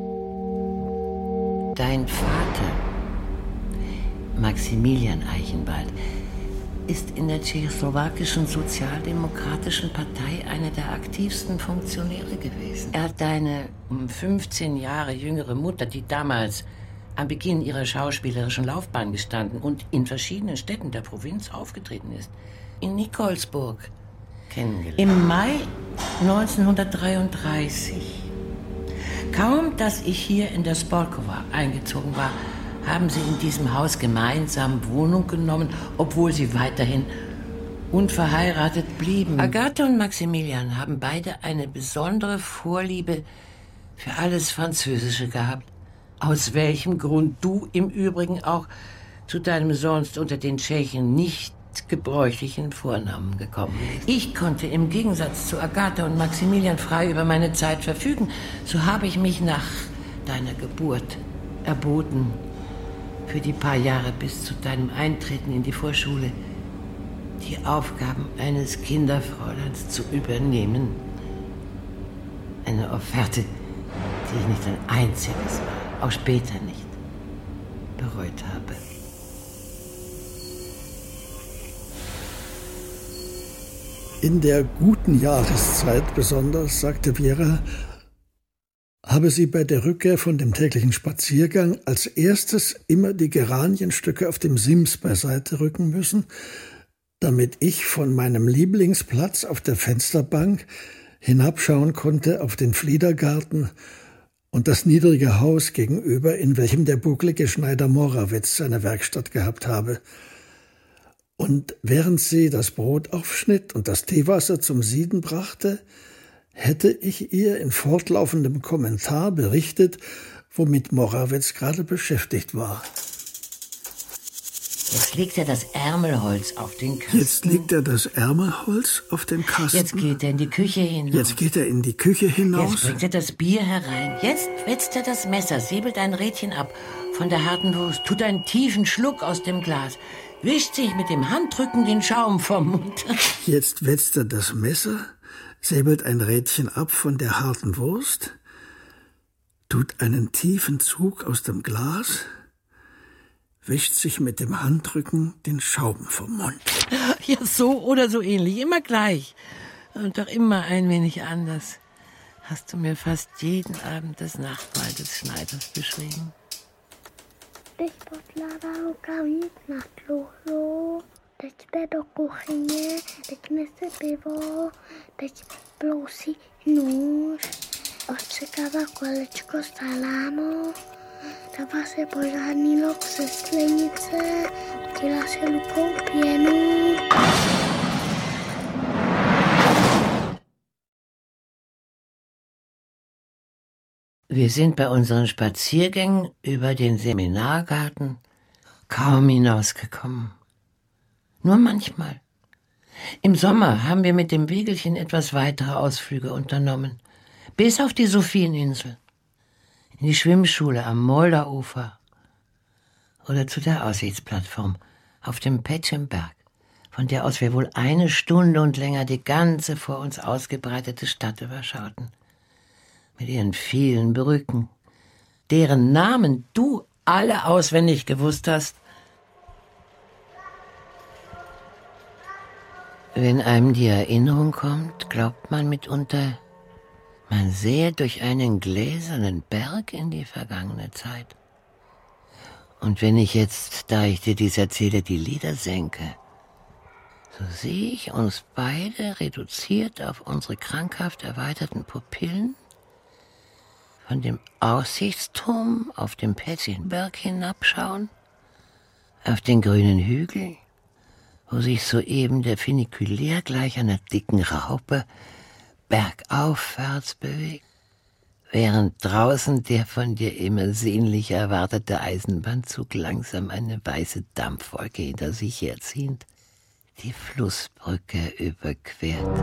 [SPEAKER 5] Dein Vater, Maximilian Eichenwald, ist in der tschechoslowakischen Sozialdemokratischen Partei einer der aktivsten Funktionäre gewesen. Er hat deine um fünfzehn Jahre jüngere Mutter, die damals am Beginn ihrer schauspielerischen Laufbahn gestanden und in verschiedenen Städten der Provinz aufgetreten ist, in Nikolsburg kennengelernt. Im Mai neunzehnhundertdreiunddreißig. Kaum, dass ich hier in der Spolkova eingezogen war, haben sie in diesem Haus gemeinsam Wohnung genommen, obwohl sie weiterhin unverheiratet blieben. Agathe und Maximilian haben beide eine besondere Vorliebe für alles Französische gehabt, aus welchem Grund du im Übrigen auch zu deinem sonst unter den Tschechen nicht gebräuchlichen Vornamen gekommen bist. Ich konnte im Gegensatz zu Agathe und Maximilian frei über meine Zeit verfügen. So habe ich mich nach deiner Geburt erboten, für die paar Jahre bis zu deinem Eintreten in die Vorschule die Aufgaben eines Kinderfräuleins zu übernehmen. Eine Offerte, die ich nicht ein einziges Mal, auch später nicht, bereut habe.
[SPEAKER 4] In der guten Jahreszeit besonders, sagte Vera, habe sie bei der Rückkehr von dem täglichen Spaziergang als erstes immer die Geranienstücke auf dem Sims beiseite rücken müssen, damit ich von meinem Lieblingsplatz auf der Fensterbank hinabschauen konnte auf den Fliedergarten und das niedrige Haus gegenüber, in welchem der bucklige Schneider Morawitz seine Werkstatt gehabt habe. Und während sie das Brot aufschnitt und das Teewasser zum Sieden brachte, hätte ich ihr in fortlaufendem Kommentar berichtet, womit Morawitz gerade beschäftigt war.
[SPEAKER 5] Jetzt legt er das Ärmelholz auf den Kasten.
[SPEAKER 4] Jetzt legt er das Ärmelholz auf den Kasten.
[SPEAKER 5] Jetzt geht er in die Küche hinaus.
[SPEAKER 4] Jetzt geht er in die Küche hinaus.
[SPEAKER 5] Jetzt bringt er das Bier herein. Jetzt wetzt er das Messer, säbelt ein Rädchen ab von der harten Wurst, tut einen tiefen Schluck aus dem Glas, wischt sich mit dem Handrücken den Schaum vom Mund.
[SPEAKER 4] Jetzt wetzt er das Messer, säbelt ein Rädchen ab von der harten Wurst, tut einen tiefen Zug aus dem Glas, wischt sich mit dem Handrücken den Schaum vom Mund.
[SPEAKER 5] Ja, so oder so ähnlich, immer gleich. Und doch immer ein wenig anders. Hast du mir fast jeden Abend das Nachtmahl des Schneiders beschrieben.
[SPEAKER 1] Teď potlává rukavník na truhlu, teď jde do kuchyně, teď nese pivo, teď blousí nůž, odsekává kolečko salámu, dává se pořádný lok ze sklenice, dělá se lukou pěnu.
[SPEAKER 5] Wir sind bei unseren Spaziergängen über den Seminargarten kaum hinausgekommen. Nur manchmal. Im Sommer haben wir mit dem Wegelchen etwas weitere Ausflüge unternommen. Bis auf die Sophieninsel, in die Schwimmschule am Moldauufer oder zu der Aussichtsplattform auf dem Petschenberg, von der aus wir wohl eine Stunde und länger die ganze vor uns ausgebreitete Stadt überschauten. Mit ihren vielen Brücken, deren Namen du alle auswendig gewusst hast. Wenn einem die Erinnerung kommt, glaubt man mitunter, man sähe durch einen gläsernen Berg in die vergangene Zeit. Und wenn ich jetzt, da ich dir dies erzähle, die Lider senke, so sehe ich uns beide reduziert auf unsere krankhaft erweiterten Pupillen, von dem Aussichtsturm auf dem Petschenberg hinabschauen, auf den grünen Hügel, wo sich soeben der Funikulär gleich einer dicken Raupe bergaufwärts bewegt, während draußen der von dir immer sehnlich erwartete Eisenbahnzug langsam eine weiße Dampfwolke hinter sich herziehend die Flussbrücke überquert.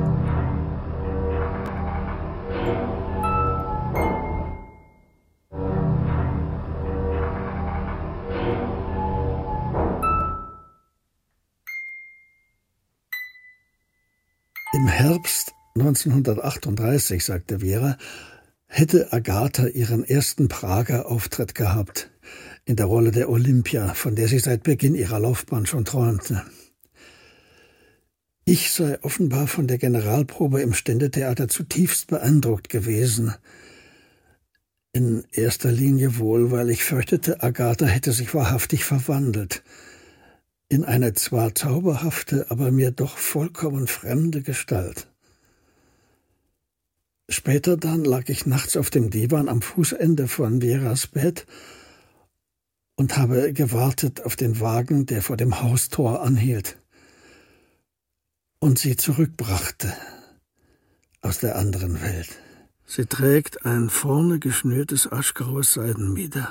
[SPEAKER 4] Im Herbst neunzehnhundertachtunddreißig, sagte Vera, hätte Agatha ihren ersten Prager Auftritt gehabt, in der Rolle der Olympia, von der sie seit Beginn ihrer Laufbahn schon träumte. Ich sei offenbar von der Generalprobe im Ständetheater zutiefst beeindruckt gewesen. In erster Linie wohl, weil ich fürchtete, Agatha hätte sich wahrhaftig verwandelt. In eine zwar zauberhafte, aber mir doch vollkommen fremde Gestalt. Später dann lag ich nachts auf dem Divan am Fußende von Veras Bett und habe gewartet auf den Wagen, der vor dem Haustor anhielt und sie zurückbrachte aus der anderen Welt. Sie trägt ein vorne geschnürtes aschgraues Seidenmieder.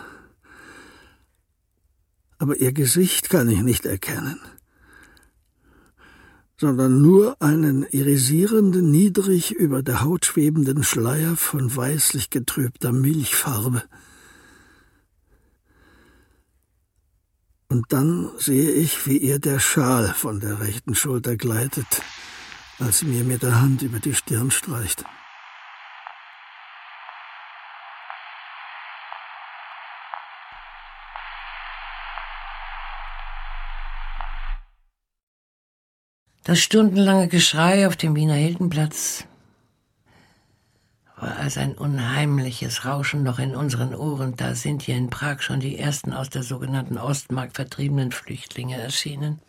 [SPEAKER 4] Aber ihr Gesicht kann ich nicht erkennen, sondern nur einen irisierenden, niedrig über der Haut schwebenden Schleier von weißlich getrübter Milchfarbe. Und dann sehe ich, wie ihr der Schal von der rechten Schulter gleitet, als sie mir mit der Hand über die Stirn streicht.
[SPEAKER 5] Das stundenlange Geschrei auf dem Wiener Hildenplatz war als ein unheimliches Rauschen noch in unseren Ohren. Da sind hier in Prag schon die ersten aus der sogenannten Ostmark vertriebenen Flüchtlinge erschienen.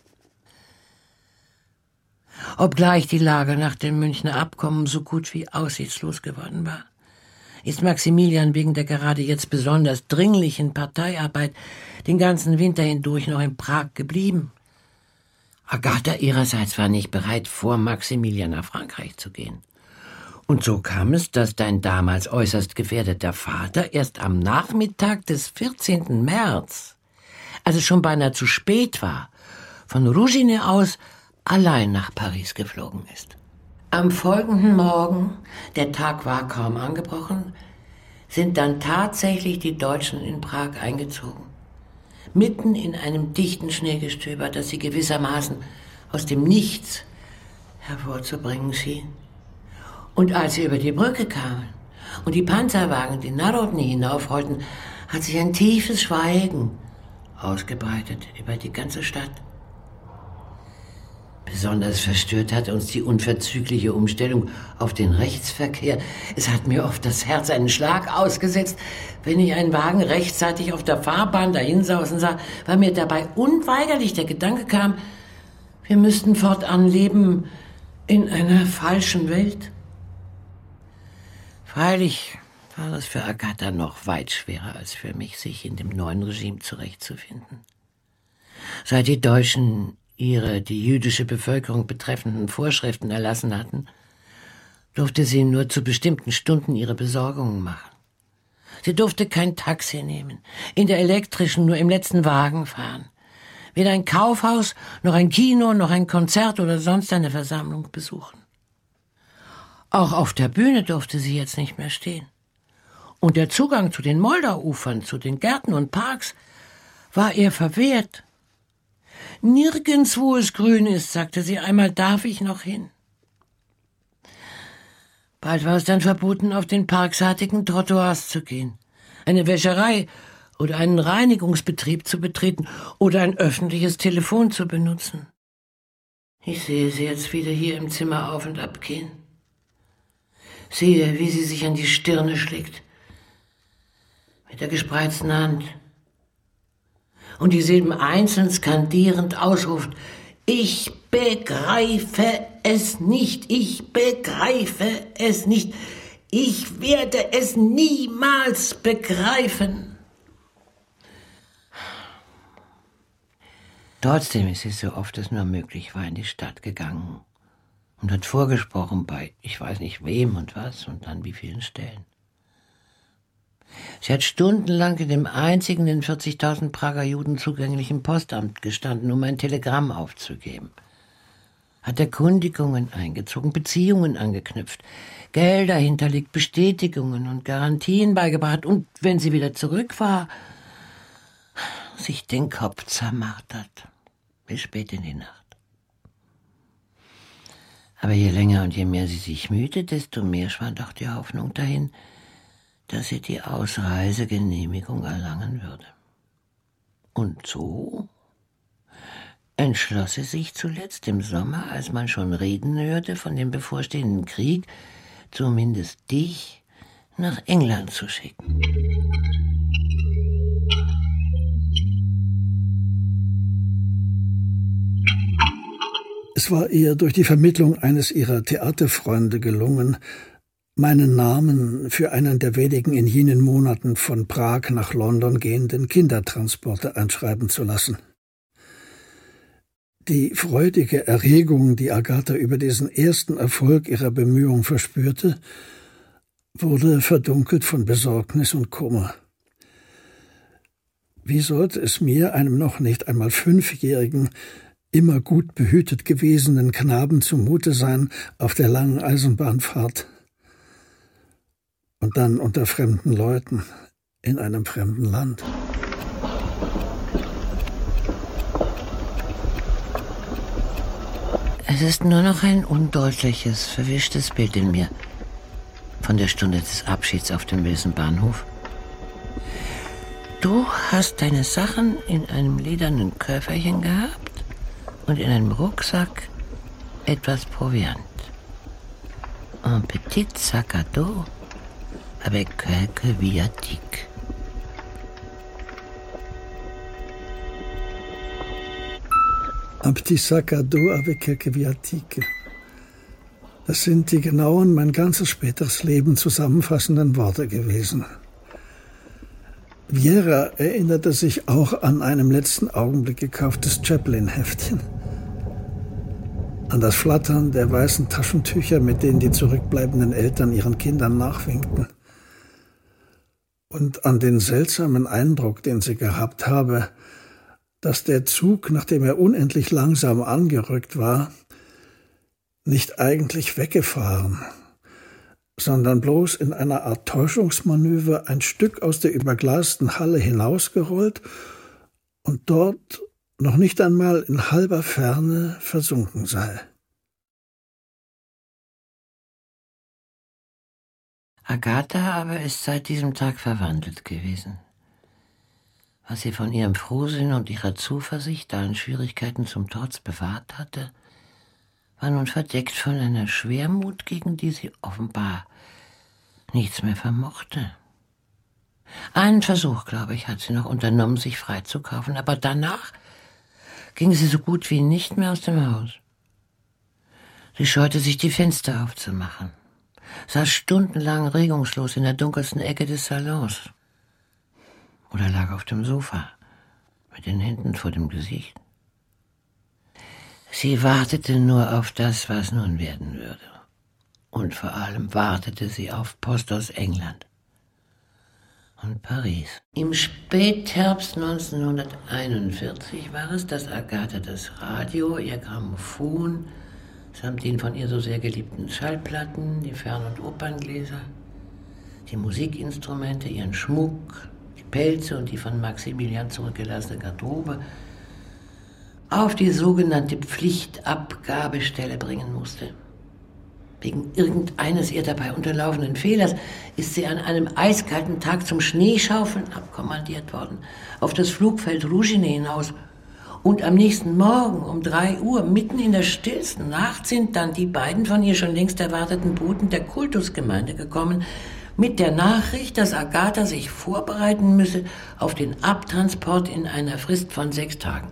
[SPEAKER 5] Obgleich die Lage nach dem Münchner Abkommen so gut wie aussichtslos geworden war, ist Maximilian wegen der gerade jetzt besonders dringlichen Parteiarbeit den ganzen Winter hindurch noch in Prag geblieben. Agatha ihrerseits war nicht bereit, vor Maximilian nach Frankreich zu gehen. Und so kam es, dass dein damals äußerst gefährdeter Vater erst am Nachmittag des vierzehnten März, als es schon beinahe zu spät war, von Rougine aus allein nach Paris geflogen ist. Am folgenden Morgen, der Tag war kaum angebrochen, sind dann tatsächlich die Deutschen in Prag eingezogen. Mitten in einem dichten Schneegestöber, das sie gewissermaßen aus dem Nichts hervorzubringen schien. Und als sie über die Brücke kamen und die Panzerwagen die Narodny hinaufrollten, hat sich ein tiefes Schweigen ausgebreitet über die ganze Stadt. Besonders verstört hat uns die unverzügliche Umstellung auf den Rechtsverkehr. Es hat mir oft das Herz einen Schlag ausgesetzt, wenn ich einen Wagen rechtzeitig auf der Fahrbahn dahinsausen sah, weil mir dabei unweigerlich der Gedanke kam, wir müssten fortan leben in einer falschen Welt. Freilich war es für Agatha noch weit schwerer als für mich, sich in dem neuen Regime zurechtzufinden. Seit die Deutschen ihre die jüdische Bevölkerung betreffenden Vorschriften erlassen hatten, durfte sie nur zu bestimmten Stunden ihre Besorgungen machen. Sie durfte kein Taxi nehmen, in der elektrischen nur im letzten Wagen fahren, weder ein Kaufhaus, noch ein Kino, noch ein Konzert oder sonst eine Versammlung besuchen. Auch auf der Bühne durfte sie jetzt nicht mehr stehen. Und der Zugang zu den Moldauufern, zu den Gärten und Parks, war ihr verwehrt. Nirgends, wo es grün ist, sagte sie einmal, darf ich noch hin. Bald war es dann verboten, auf den parksartigen Trottoirs zu gehen, eine Wäscherei oder einen Reinigungsbetrieb zu betreten oder ein öffentliches Telefon zu benutzen. Ich sehe sie jetzt wieder hier im Zimmer auf und ab gehen. Sehe, wie sie sich an die Stirne schlägt, mit der gespreizten Hand, und die Silben einzeln skandierend ausruft, ich begreife es nicht, ich begreife es nicht, ich werde es niemals begreifen. Trotzdem ist sie, so oft es nur möglich war, in die Stadt gegangen und hat vorgesprochen bei ich weiß nicht wem und was und an wie vielen Stellen. Sie hat stundenlang in dem einzigen den vierzigtausend Prager Juden zugänglichen Postamt gestanden, um ein Telegramm aufzugeben. Hat Erkundigungen eingezogen, Beziehungen angeknüpft, Gelder hinterlegt, Bestätigungen und Garantien beigebracht und, wenn sie wieder zurück war, sich den Kopf zermartert bis spät in die Nacht. Aber je länger und je mehr sie sich mühte, desto mehr schwand auch die Hoffnung dahin, dass sie die Ausreisegenehmigung erlangen würde. Und so entschloss sie sich zuletzt im Sommer, als man schon reden hörte von dem bevorstehenden Krieg, zumindest dich nach England zu schicken.
[SPEAKER 4] Es war ihr durch die Vermittlung eines ihrer Theaterfreunde gelungen, meinen Namen für einen der wenigen in jenen Monaten von Prag nach London gehenden Kindertransporte einschreiben zu lassen. Die freudige Erregung, die Agatha über diesen ersten Erfolg ihrer Bemühung verspürte, wurde verdunkelt von Besorgnis und Kummer. Wie sollte es mir, einem noch nicht einmal fünfjährigen, immer gut behütet gewesenen Knaben zumute sein auf der langen Eisenbahnfahrt? Und dann unter fremden Leuten, in einem fremden Land.
[SPEAKER 5] Es ist nur noch ein undeutliches, verwischtes Bild in mir von der Stunde des Abschieds auf dem Wilson Bahnhof. Du hast deine Sachen in einem ledernen Köfferchen gehabt und in einem Rucksack etwas Proviant. Un petit sac à dos avec quelques viatiques.
[SPEAKER 4] Un petit sac à dos avec quelques viatiques. Das sind die genauen, mein ganzes späteres Leben zusammenfassenden Worte gewesen. Viera erinnerte sich auch an einem letzten Augenblick gekauftes Chaplin-Heftchen. An das Flattern der weißen Taschentücher, mit denen die zurückbleibenden Eltern ihren Kindern nachwinkten. Und an den seltsamen Eindruck, den sie gehabt habe, dass der Zug, nachdem er unendlich langsam angerückt war, nicht eigentlich weggefahren, sondern bloß in einer Art Täuschungsmanöver ein Stück aus der überglasten Halle hinausgerollt und dort noch nicht einmal in halber Ferne versunken sei.
[SPEAKER 5] Agatha aber ist seit diesem Tag verwandelt gewesen. Was sie von ihrem Frohsinn und ihrer Zuversicht allen Schwierigkeiten zum Trotz bewahrt hatte, war nun verdeckt von einer Schwermut, gegen die sie offenbar nichts mehr vermochte. Einen Versuch, glaube ich, hat sie noch unternommen, sich freizukaufen, aber danach ging sie so gut wie nicht mehr aus dem Haus. Sie scheute sich, die Fenster aufzumachen, saß stundenlang regungslos in der dunkelsten Ecke des Salons oder lag auf dem Sofa mit den Händen vor dem Gesicht. Sie wartete nur auf das, was nun werden würde. Und vor allem wartete sie auf Post aus England und Paris. Im Spätherbst neunzehnhunderteinundvierzig war es, dass Agatha das Radio, ihr Grammophon, samt den von ihr so sehr geliebten Schallplatten, die Fern- und Operngläser, die Musikinstrumente, ihren Schmuck, die Pelze und die von Maximilian zurückgelassene Garderobe auf die sogenannte Pflichtabgabestelle bringen musste. Wegen irgendeines ihr dabei unterlaufenden Fehlers ist sie an einem eiskalten Tag zum Schneeschaufeln abkommandiert worden, auf das Flugfeld Rougine hinaus. Und am nächsten Morgen um drei Uhr, mitten in der stillsten Nacht, sind dann die beiden von ihr schon längst erwarteten Boten der Kultusgemeinde gekommen, mit der Nachricht, dass Agatha sich vorbereiten müsse auf den Abtransport in einer Frist von sechs Tagen.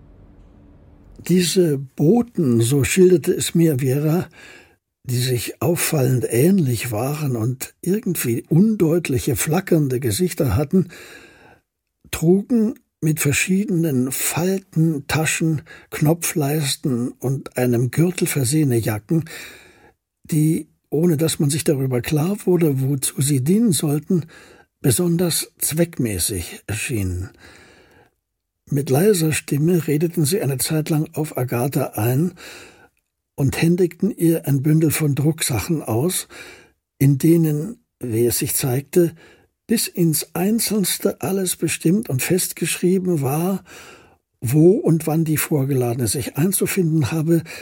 [SPEAKER 4] Diese Boten, so schilderte es mir Viera, die sich auffallend ähnlich waren und irgendwie undeutliche, flackernde Gesichter hatten, trugen mit verschiedenen Falten, Taschen, Knopfleisten und einem Gürtel versehene Jacken, die, ohne dass man sich darüber klar wurde, wozu sie dienen sollten, besonders zweckmäßig erschienen. Mit leiser Stimme redeten sie eine Zeit lang auf Agatha ein und händigten ihr ein Bündel von Drucksachen aus, in denen, wie es sich zeigte, bis ins Einzelnste alles bestimmt und festgeschrieben war, wo und wann die Vorgeladene sich einzufinden habe,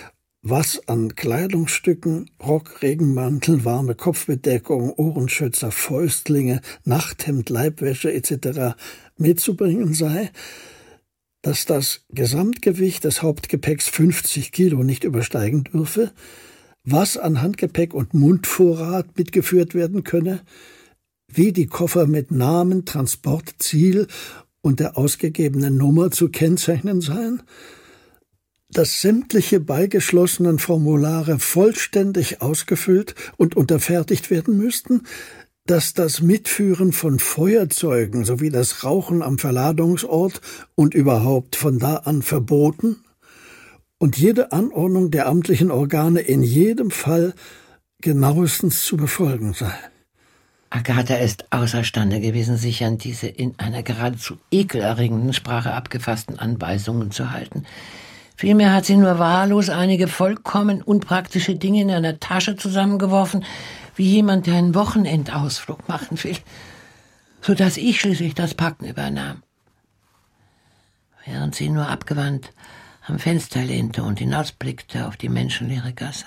[SPEAKER 4] Was an Kleidungsstücken, Rock, Regenmantel, warme Kopfbedeckung, Ohrenschützer, Fäustlinge, Nachthemd, Leibwäsche et cetera mitzubringen sei, dass das Gesamtgewicht des Hauptgepäcks fünfzig Kilo nicht übersteigen dürfe, was an Handgepäck und Mundvorrat mitgeführt werden könne, wie die Koffer mit Namen, Transport, Ziel und der ausgegebenen Nummer zu kennzeichnen seien, dass sämtliche beigeschlossenen Formulare vollständig ausgefüllt und unterfertigt werden müssten, dass das Mitführen von Feuerzeugen sowie das Rauchen am Verladungsort und überhaupt von da an verboten und jede Anordnung der amtlichen Organe in jedem Fall genauestens zu befolgen sei.
[SPEAKER 5] Agatha ist außerstande gewesen, sich an diese in einer geradezu ekelerregenden Sprache abgefassten Anweisungen zu halten. Vielmehr hat sie nur wahllos einige vollkommen unpraktische Dinge in einer Tasche zusammengeworfen, wie jemand, der einen Wochenendausflug machen will, so dass ich schließlich das Packen übernahm. Während sie nur abgewandt am Fenster lehnte und hinausblickte auf die menschenleere Gasse.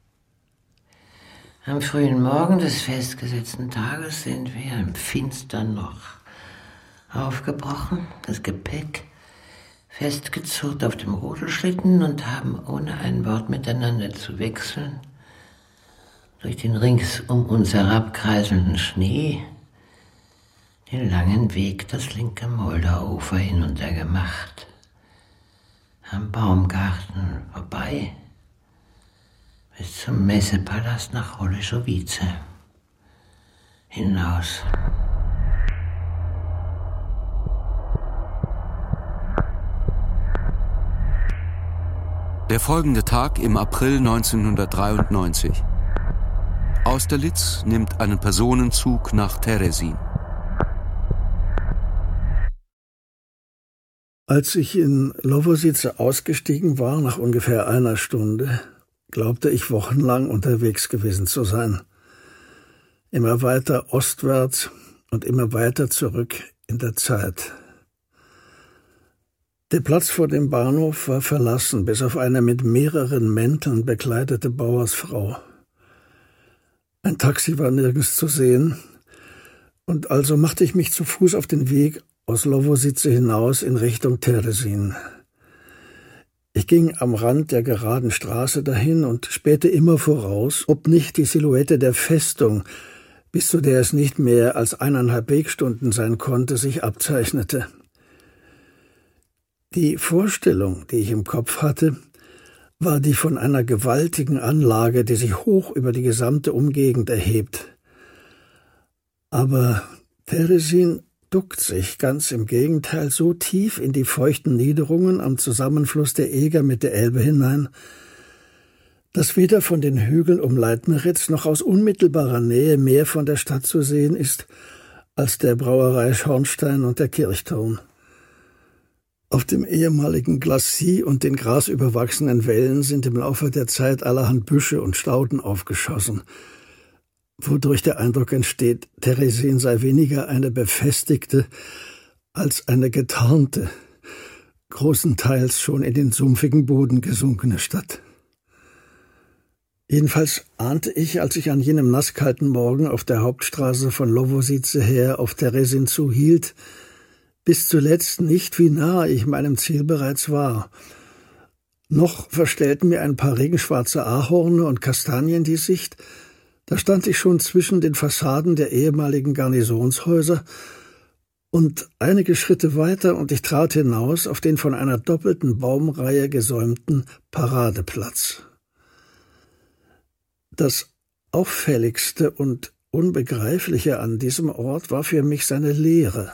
[SPEAKER 5] Am frühen Morgen des festgesetzten Tages sind wir im Finstern noch aufgebrochen, das Gepäck festgezurrt auf dem Rodelschlitten und haben, ohne ein Wort miteinander zu wechseln, durch den rings um uns herabkreiselnden Schnee den langen Weg das linke Moldauufer hinunter gemacht, am Baumgarten vorbei, bis zum Messepalast nach Holešovice hinaus.
[SPEAKER 3] Der folgende Tag im April neunzehnhundertdreiundneunzig. Austerlitz nimmt einen Personenzug nach Teresin.
[SPEAKER 4] Als ich in Lovosice ausgestiegen war, nach ungefähr einer Stunde, glaubte ich wochenlang unterwegs gewesen zu sein. Immer weiter ostwärts und immer weiter zurück in der Zeit. Der Platz vor dem Bahnhof war verlassen, bis auf eine mit mehreren Mänteln bekleidete Bauersfrau. Ein Taxi war nirgends zu sehen, und also machte ich mich zu Fuß auf den Weg aus Lovosice hinaus in Richtung Teresin. Ich ging am Rand der geraden Straße dahin und spähte immer voraus, ob nicht die Silhouette der Festung, bis zu der es nicht mehr als eineinhalb Wegstunden sein konnte, sich abzeichnete. Die Vorstellung, die ich im Kopf hatte, war die von einer gewaltigen Anlage, die sich hoch über die gesamte Umgegend erhebt. Aber Teresin duckt sich, ganz im Gegenteil, so tief in die feuchten Niederungen am Zusammenfluss der Eger mit der Elbe hinein, dass weder von den Hügeln um Leitmeritz noch aus unmittelbarer Nähe mehr von der Stadt zu sehen ist, als der Brauerei Schornstein und der Kirchturm. Auf dem ehemaligen Glacis und den grasüberwachsenen Wällen sind im Laufe der Zeit allerhand Büsche und Stauden aufgeschossen, wodurch der Eindruck entsteht, Teresin sei weniger eine befestigte als eine getarnte, großenteils schon in den sumpfigen Boden gesunkene Stadt. Jedenfalls ahnte ich, als ich an jenem nasskalten Morgen auf der Hauptstraße von Lovosice her auf Teresin zuhielt, bis zuletzt nicht, wie nahe ich meinem Ziel bereits war. Noch verstellten mir ein paar regenschwarze Ahorne und Kastanien die Sicht. Da stand ich schon zwischen den Fassaden der ehemaligen Garnisonshäuser und einige Schritte weiter, und ich trat hinaus auf den von einer doppelten Baumreihe gesäumten Paradeplatz. Das Auffälligste und Unbegreifliche an diesem Ort war für mich seine Leere.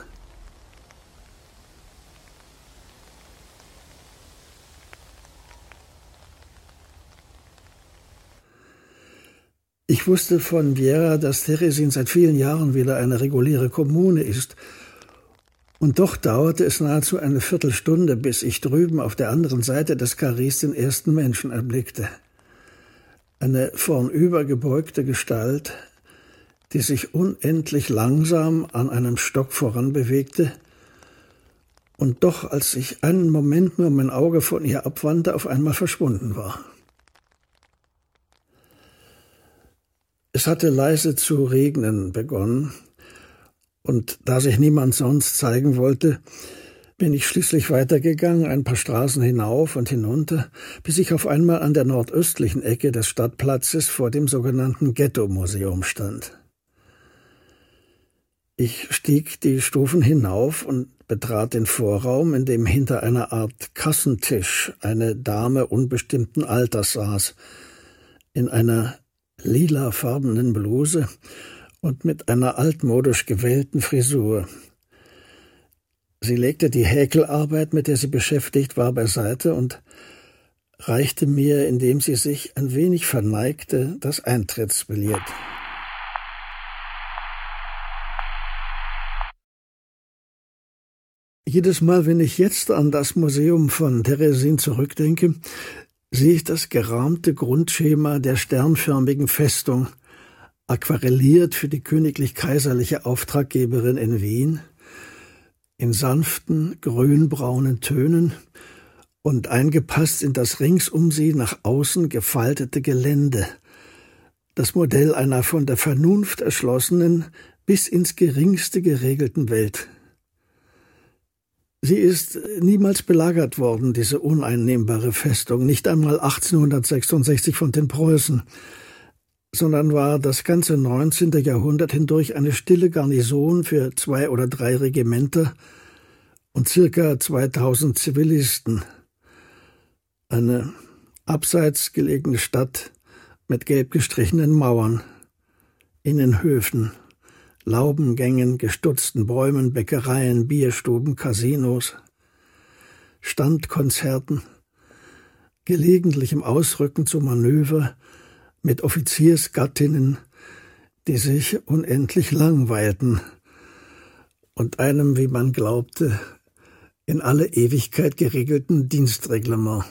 [SPEAKER 4] Ich wusste von Viera, dass Teresin seit vielen Jahren wieder eine reguläre Kommune ist, und doch dauerte es nahezu eine Viertelstunde, bis ich drüben auf der anderen Seite des Karrees den ersten Menschen erblickte. Eine vornüber gebeugte Gestalt, die sich unendlich langsam an einem Stock voranbewegte und doch, als ich einen Moment nur mein Auge von ihr abwandte, auf einmal verschwunden war. Es hatte leise zu regnen begonnen, und da sich niemand sonst zeigen wollte, bin ich schließlich weitergegangen, ein paar Straßen hinauf und hinunter, bis ich auf einmal an der nordöstlichen Ecke des Stadtplatzes vor dem sogenannten Ghetto-Museum stand. Ich stieg die Stufen hinauf und betrat den Vorraum, in dem hinter einer Art Kassentisch eine Dame unbestimmten Alters saß, in einer lilafarbenen Bluse und mit einer altmodisch gewählten Frisur. Sie legte die Häkelarbeit, mit der sie beschäftigt war, beiseite und reichte mir, indem sie sich ein wenig verneigte, das Eintrittsbillett. Jedes Mal, wenn ich jetzt an das Museum von Teresin zurückdenke, sehe ich das gerahmte Grundschema der sternförmigen Festung, aquarelliert für die königlich-kaiserliche Auftraggeberin in Wien, in sanften, grünbraunen Tönen und eingepasst in das rings um sie nach außen gefaltete Gelände, das Modell einer von der Vernunft erschlossenen, bis ins Geringste geregelten Welt. Sie ist niemals belagert worden, diese uneinnehmbare Festung, nicht einmal achtzehnhundertsechsundsechzig von den Preußen, sondern war das ganze neunzehnte Jahrhundert hindurch eine stille Garnison für zwei oder drei Regimenter und circa zweitausend Zivilisten. Eine abseits gelegene Stadt mit gelb gestrichenen Mauern, Innenhöfen, Laubengängen, gestutzten Bäumen, Bäckereien, Bierstuben, Casinos, Standkonzerten, gelegentlichem Ausrücken zu Manöver mit Offiziersgattinnen, die sich unendlich langweilten und einem, wie man glaubte, in alle Ewigkeit geregelten Dienstreglement.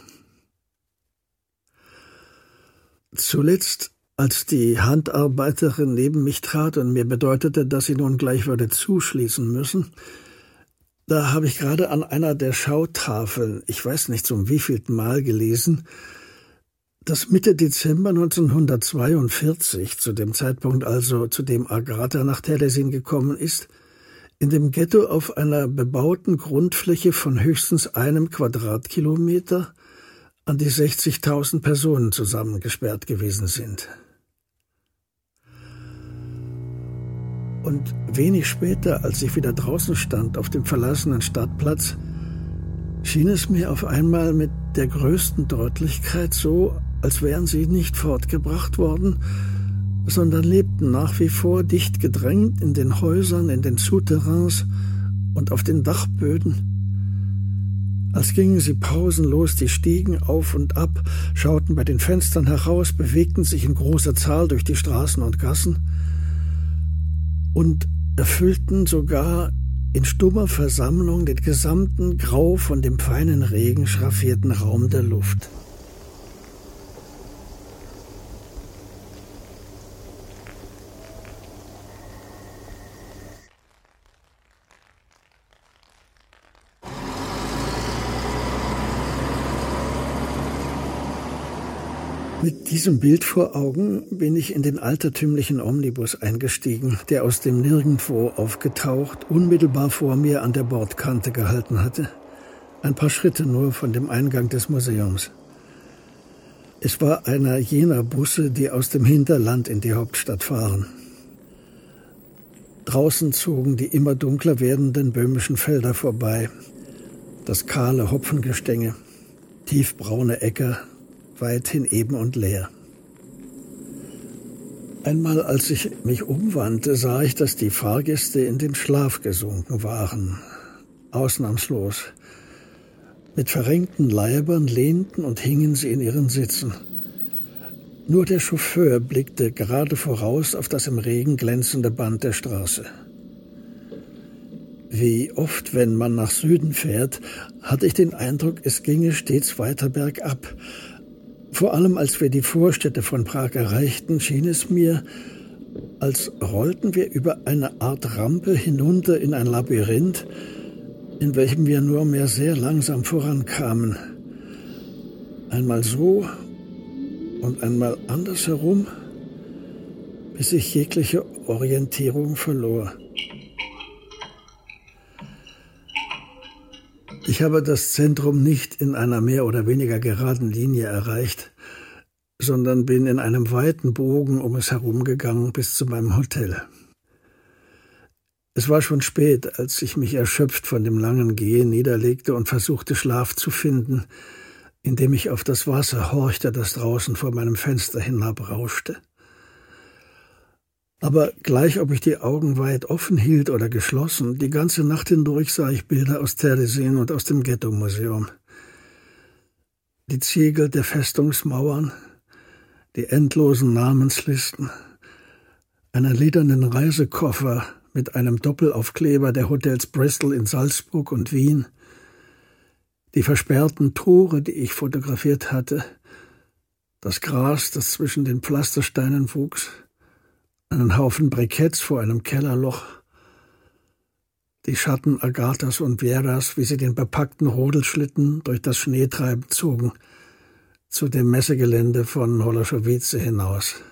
[SPEAKER 4] Zuletzt, als die Handarbeiterin neben mich trat und mir bedeutete, dass sie nun gleich würde zuschließen müssen, da habe ich gerade an einer der Schautafeln, ich weiß nicht zum wievielten Mal gelesen, dass Mitte Dezember neunzehnhundertzweiundvierzig, zu dem Zeitpunkt also, zu dem Agatha nach Teresin gekommen ist, in dem Ghetto auf einer bebauten Grundfläche von höchstens einem Quadratkilometer an die sechzigtausend Personen zusammengesperrt gewesen sind. Und wenig später, als ich wieder draußen stand auf dem verlassenen Stadtplatz, schien es mir auf einmal mit der größten Deutlichkeit so, als wären sie nicht fortgebracht worden, sondern lebten nach wie vor dicht gedrängt in den Häusern, in den Souterrains und auf den Dachböden. Als gingen sie pausenlos die Stiegen auf und ab, schauten bei den Fenstern heraus, bewegten sich in großer Zahl durch die Straßen und Gassen und erfüllten sogar in stummer Versammlung den gesamten grau von dem feinen Regen schraffierten Raum der Luft. Mit diesem Bild vor Augen bin ich in den altertümlichen Omnibus eingestiegen, der aus dem Nirgendwo aufgetaucht, unmittelbar vor mir an der Bordkante gehalten hatte, ein paar Schritte nur von dem Eingang des Museums. Es war einer jener Busse, die aus dem Hinterland in die Hauptstadt fahren. Draußen zogen die immer dunkler werdenden böhmischen Felder vorbei, das kahle Hopfengestänge, tiefbraune Äcker, weithin eben und leer. Einmal, als ich mich umwandte, sah ich, dass die Fahrgäste in den Schlaf gesunken waren. Ausnahmslos. Mit verrenkten Leibern lehnten und hingen sie in ihren Sitzen. Nur der Chauffeur blickte gerade voraus auf das im Regen glänzende Band der Straße. Wie oft, wenn man nach Süden fährt, hatte ich den Eindruck, es ginge stets weiter bergab. Vor allem, als wir die Vorstädte von Prag erreichten, schien es mir, als rollten wir über eine Art Rampe hinunter in ein Labyrinth, in welchem wir nur mehr sehr langsam vorankamen. Einmal so und einmal andersherum, bis ich jegliche Orientierung verlor. Ich habe das Zentrum nicht in einer mehr oder weniger geraden Linie erreicht, sondern bin in einem weiten Bogen um es herumgegangen bis zu meinem Hotel. Es war schon spät, als ich mich erschöpft von dem langen Gehen niederlegte und versuchte, Schlaf zu finden, indem ich auf das Wasser horchte, das draußen vor meinem Fenster hinabrauschte. Aber gleich, ob ich die Augen weit offen hielt oder geschlossen, die ganze Nacht hindurch sah ich Bilder aus Terezin und aus dem Ghetto-Museum. Die Ziegel der Festungsmauern, die endlosen Namenslisten, einen lidernen Reisekoffer mit einem Doppelaufkleber der Hotels Bristol in Salzburg und Wien, die versperrten Tore, die ich fotografiert hatte, das Gras, das zwischen den Pflastersteinen wuchs, einen Haufen Briketts vor einem Kellerloch, die Schatten Agathas und Vieras, wie sie den bepackten Rodelschlitten durch das Schneetreiben zogen, zu dem Messegelände von Holoschowice hinaus.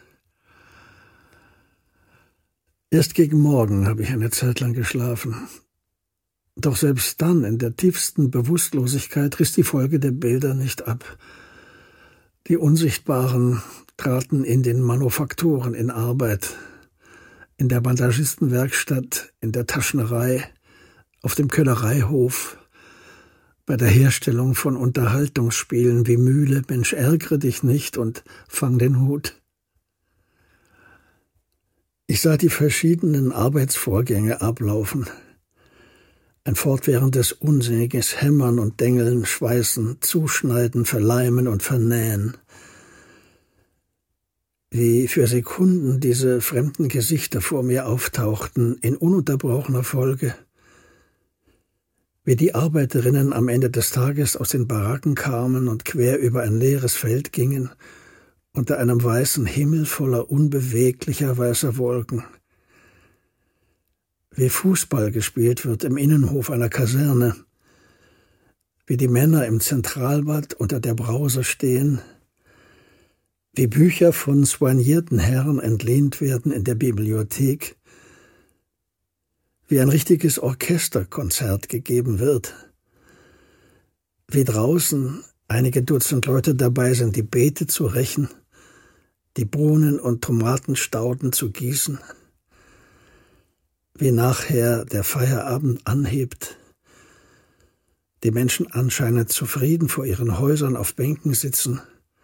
[SPEAKER 4] Erst gegen Morgen habe ich eine Zeit lang geschlafen. Doch selbst dann, in der tiefsten Bewusstlosigkeit, riss die Folge der Bilder nicht ab. Die Unsichtbaren traten in den Manufakturen in Arbeit, in der Bandagistenwerkstatt, in der Taschnerei, auf dem Kellereihof, bei der Herstellung von Unterhaltungsspielen wie Mühle, Mensch, ärgere dich nicht und fang den Hut. Ich sah die verschiedenen Arbeitsvorgänge ablaufen. Ein fortwährendes unsinniges Hämmern und Dengeln, Schweißen, Zuschneiden, Verleimen und Vernähen. Wie für Sekunden diese fremden Gesichter vor mir auftauchten, in ununterbrochener Folge. Wie die Arbeiterinnen am Ende des Tages aus den Baracken kamen und quer über ein leeres Feld gingen, unter einem weißen Himmel voller unbeweglicher weißer Wolken. Wie Fußball gespielt wird im Innenhof einer Kaserne. Wie die Männer im Zentralbad unter der Brause stehen. Wie Bücher von soignierten Herren entlehnt werden in der Bibliothek. Wie ein richtiges Orchesterkonzert gegeben wird. Wie draußen einige Dutzend Leute dabei sind, die Beete zu rächen, die Bohnen- und Tomatenstauden zu gießen. Wie nachher der Feierabend anhebt, die Menschen anscheinend zufrieden vor ihren Häusern auf Bänken sitzen,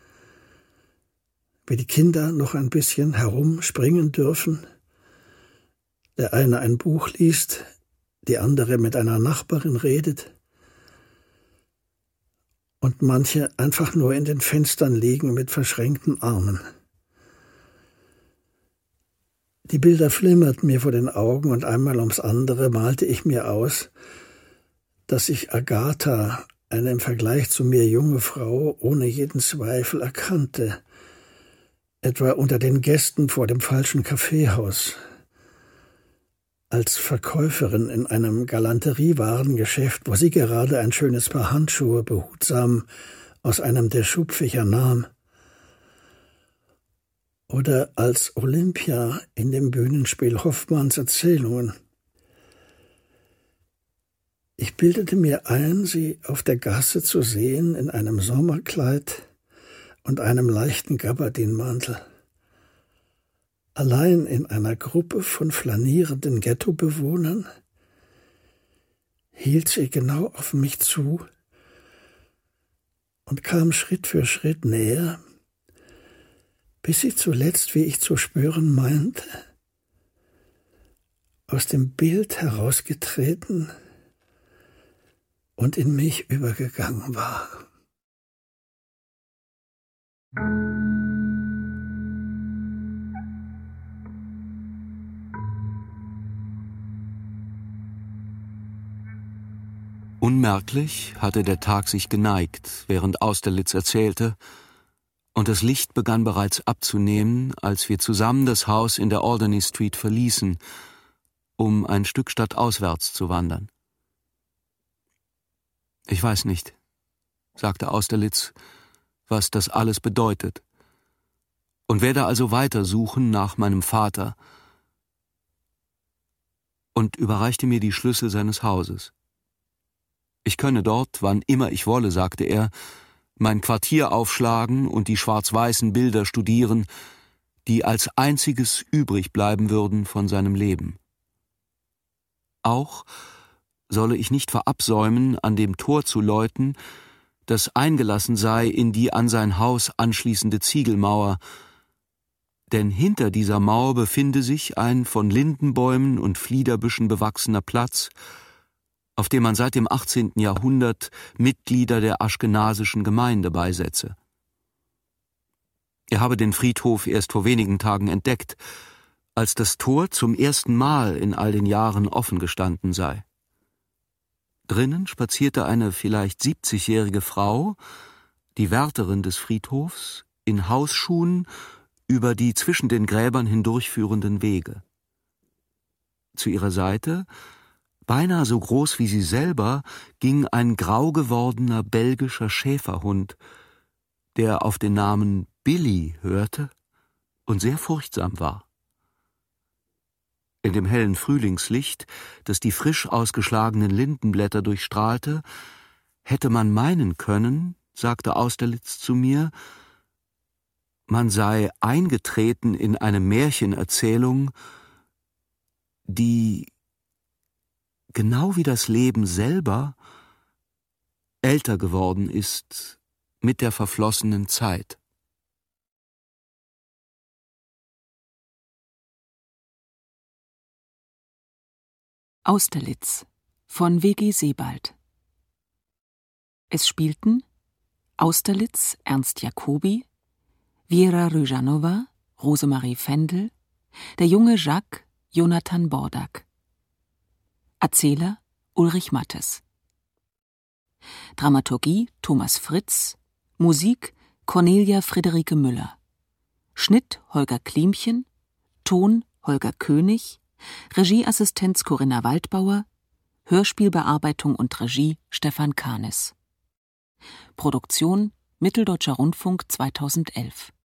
[SPEAKER 4] wie die Kinder noch ein bisschen herumspringen dürfen, der eine ein Buch liest, die andere mit einer Nachbarin redet und manche einfach nur in den Fenstern liegen mit verschränkten Armen. Die Bilder flimmerten mir vor den Augen und einmal ums andere malte ich mir aus, dass ich Agatha, eine im Vergleich zu mir junge Frau, ohne jeden Zweifel erkannte, etwa unter den Gästen vor dem falschen Kaffeehaus, als Verkäuferin in einem Galanteriewarengeschäft, wo sie gerade ein schönes Paar Handschuhe behutsam aus einem der Schubfächer nahm, oder als Olympia in dem Bühnenspiel Hoffmanns Erzählungen. Ich bildete mir ein, sie auf der Gasse zu sehen in einem Sommerkleid und einem leichten Gabardinmantel. Allein in einer Gruppe von flanierenden Ghettobewohnern hielt sie genau auf mich zu und kam Schritt für Schritt näher, bis sie zuletzt, wie ich zu spüren meinte, aus dem Bild herausgetreten und in mich übergegangen war.
[SPEAKER 3] Unmerklich hatte der Tag sich geneigt, während Austerlitz erzählte, und das Licht begann bereits abzunehmen, als wir zusammen das Haus in der Alderney Street verließen, um ein Stück stadtauswärts zu wandern. »Ich weiß nicht«, sagte Austerlitz, »was das alles bedeutet. und werde also weiter suchen nach meinem Vater, und überreichte mir die Schlüssel seines Hauses. Ich könne dort, wann immer ich wolle, sagte er, mein Quartier aufschlagen und die schwarz-weißen Bilder studieren, die als einziges übrig bleiben würden von seinem Leben. Auch solle ich nicht verabsäumen, an dem Tor zu läuten, das eingelassen sei in die an sein Haus anschließende Ziegelmauer, denn hinter dieser Mauer befinde sich ein von Lindenbäumen und Fliederbüschen bewachsener Platz, auf dem man seit dem achtzehnten Jahrhundert Mitglieder der aschkenasischen Gemeinde beisetze. Er habe den Friedhof erst vor wenigen Tagen entdeckt, als das Tor zum ersten Mal in all den Jahren offen gestanden sei. Drinnen spazierte eine vielleicht siebzigjährige Frau, die Wärterin des Friedhofs, in Hausschuhen über die zwischen den Gräbern hindurchführenden Wege. Zu ihrer Seite, beinahe so groß wie sie selber, ging ein grau gewordener belgischer Schäferhund, der auf den Namen Billy hörte und sehr furchtsam war. In dem hellen Frühlingslicht, das die frisch ausgeschlagenen Lindenblätter durchstrahlte, hätte man meinen können, sagte Austerlitz zu mir, man sei eingetreten in eine Märchenerzählung, die, genau wie das Leben selber, älter geworden ist mit der verflossenen Zeit.
[SPEAKER 2] Austerlitz von W G Sebald. Es spielten Austerlitz Ernst Jacobi, Vera Ryjanova, Rosemarie Fendel, der junge Jacques Jonathan Bordak. Erzähler Ulrich Mattes. Dramaturgie Thomas Fritz, Musik Cornelia Friederike Müller. Schnitt Holger Klimchen, Ton Holger König, Regieassistenz Corinna Waldbauer, Hörspielbearbeitung und Regie Stefan Kahnes. Produktion Mitteldeutscher Rundfunk zweitausendelf.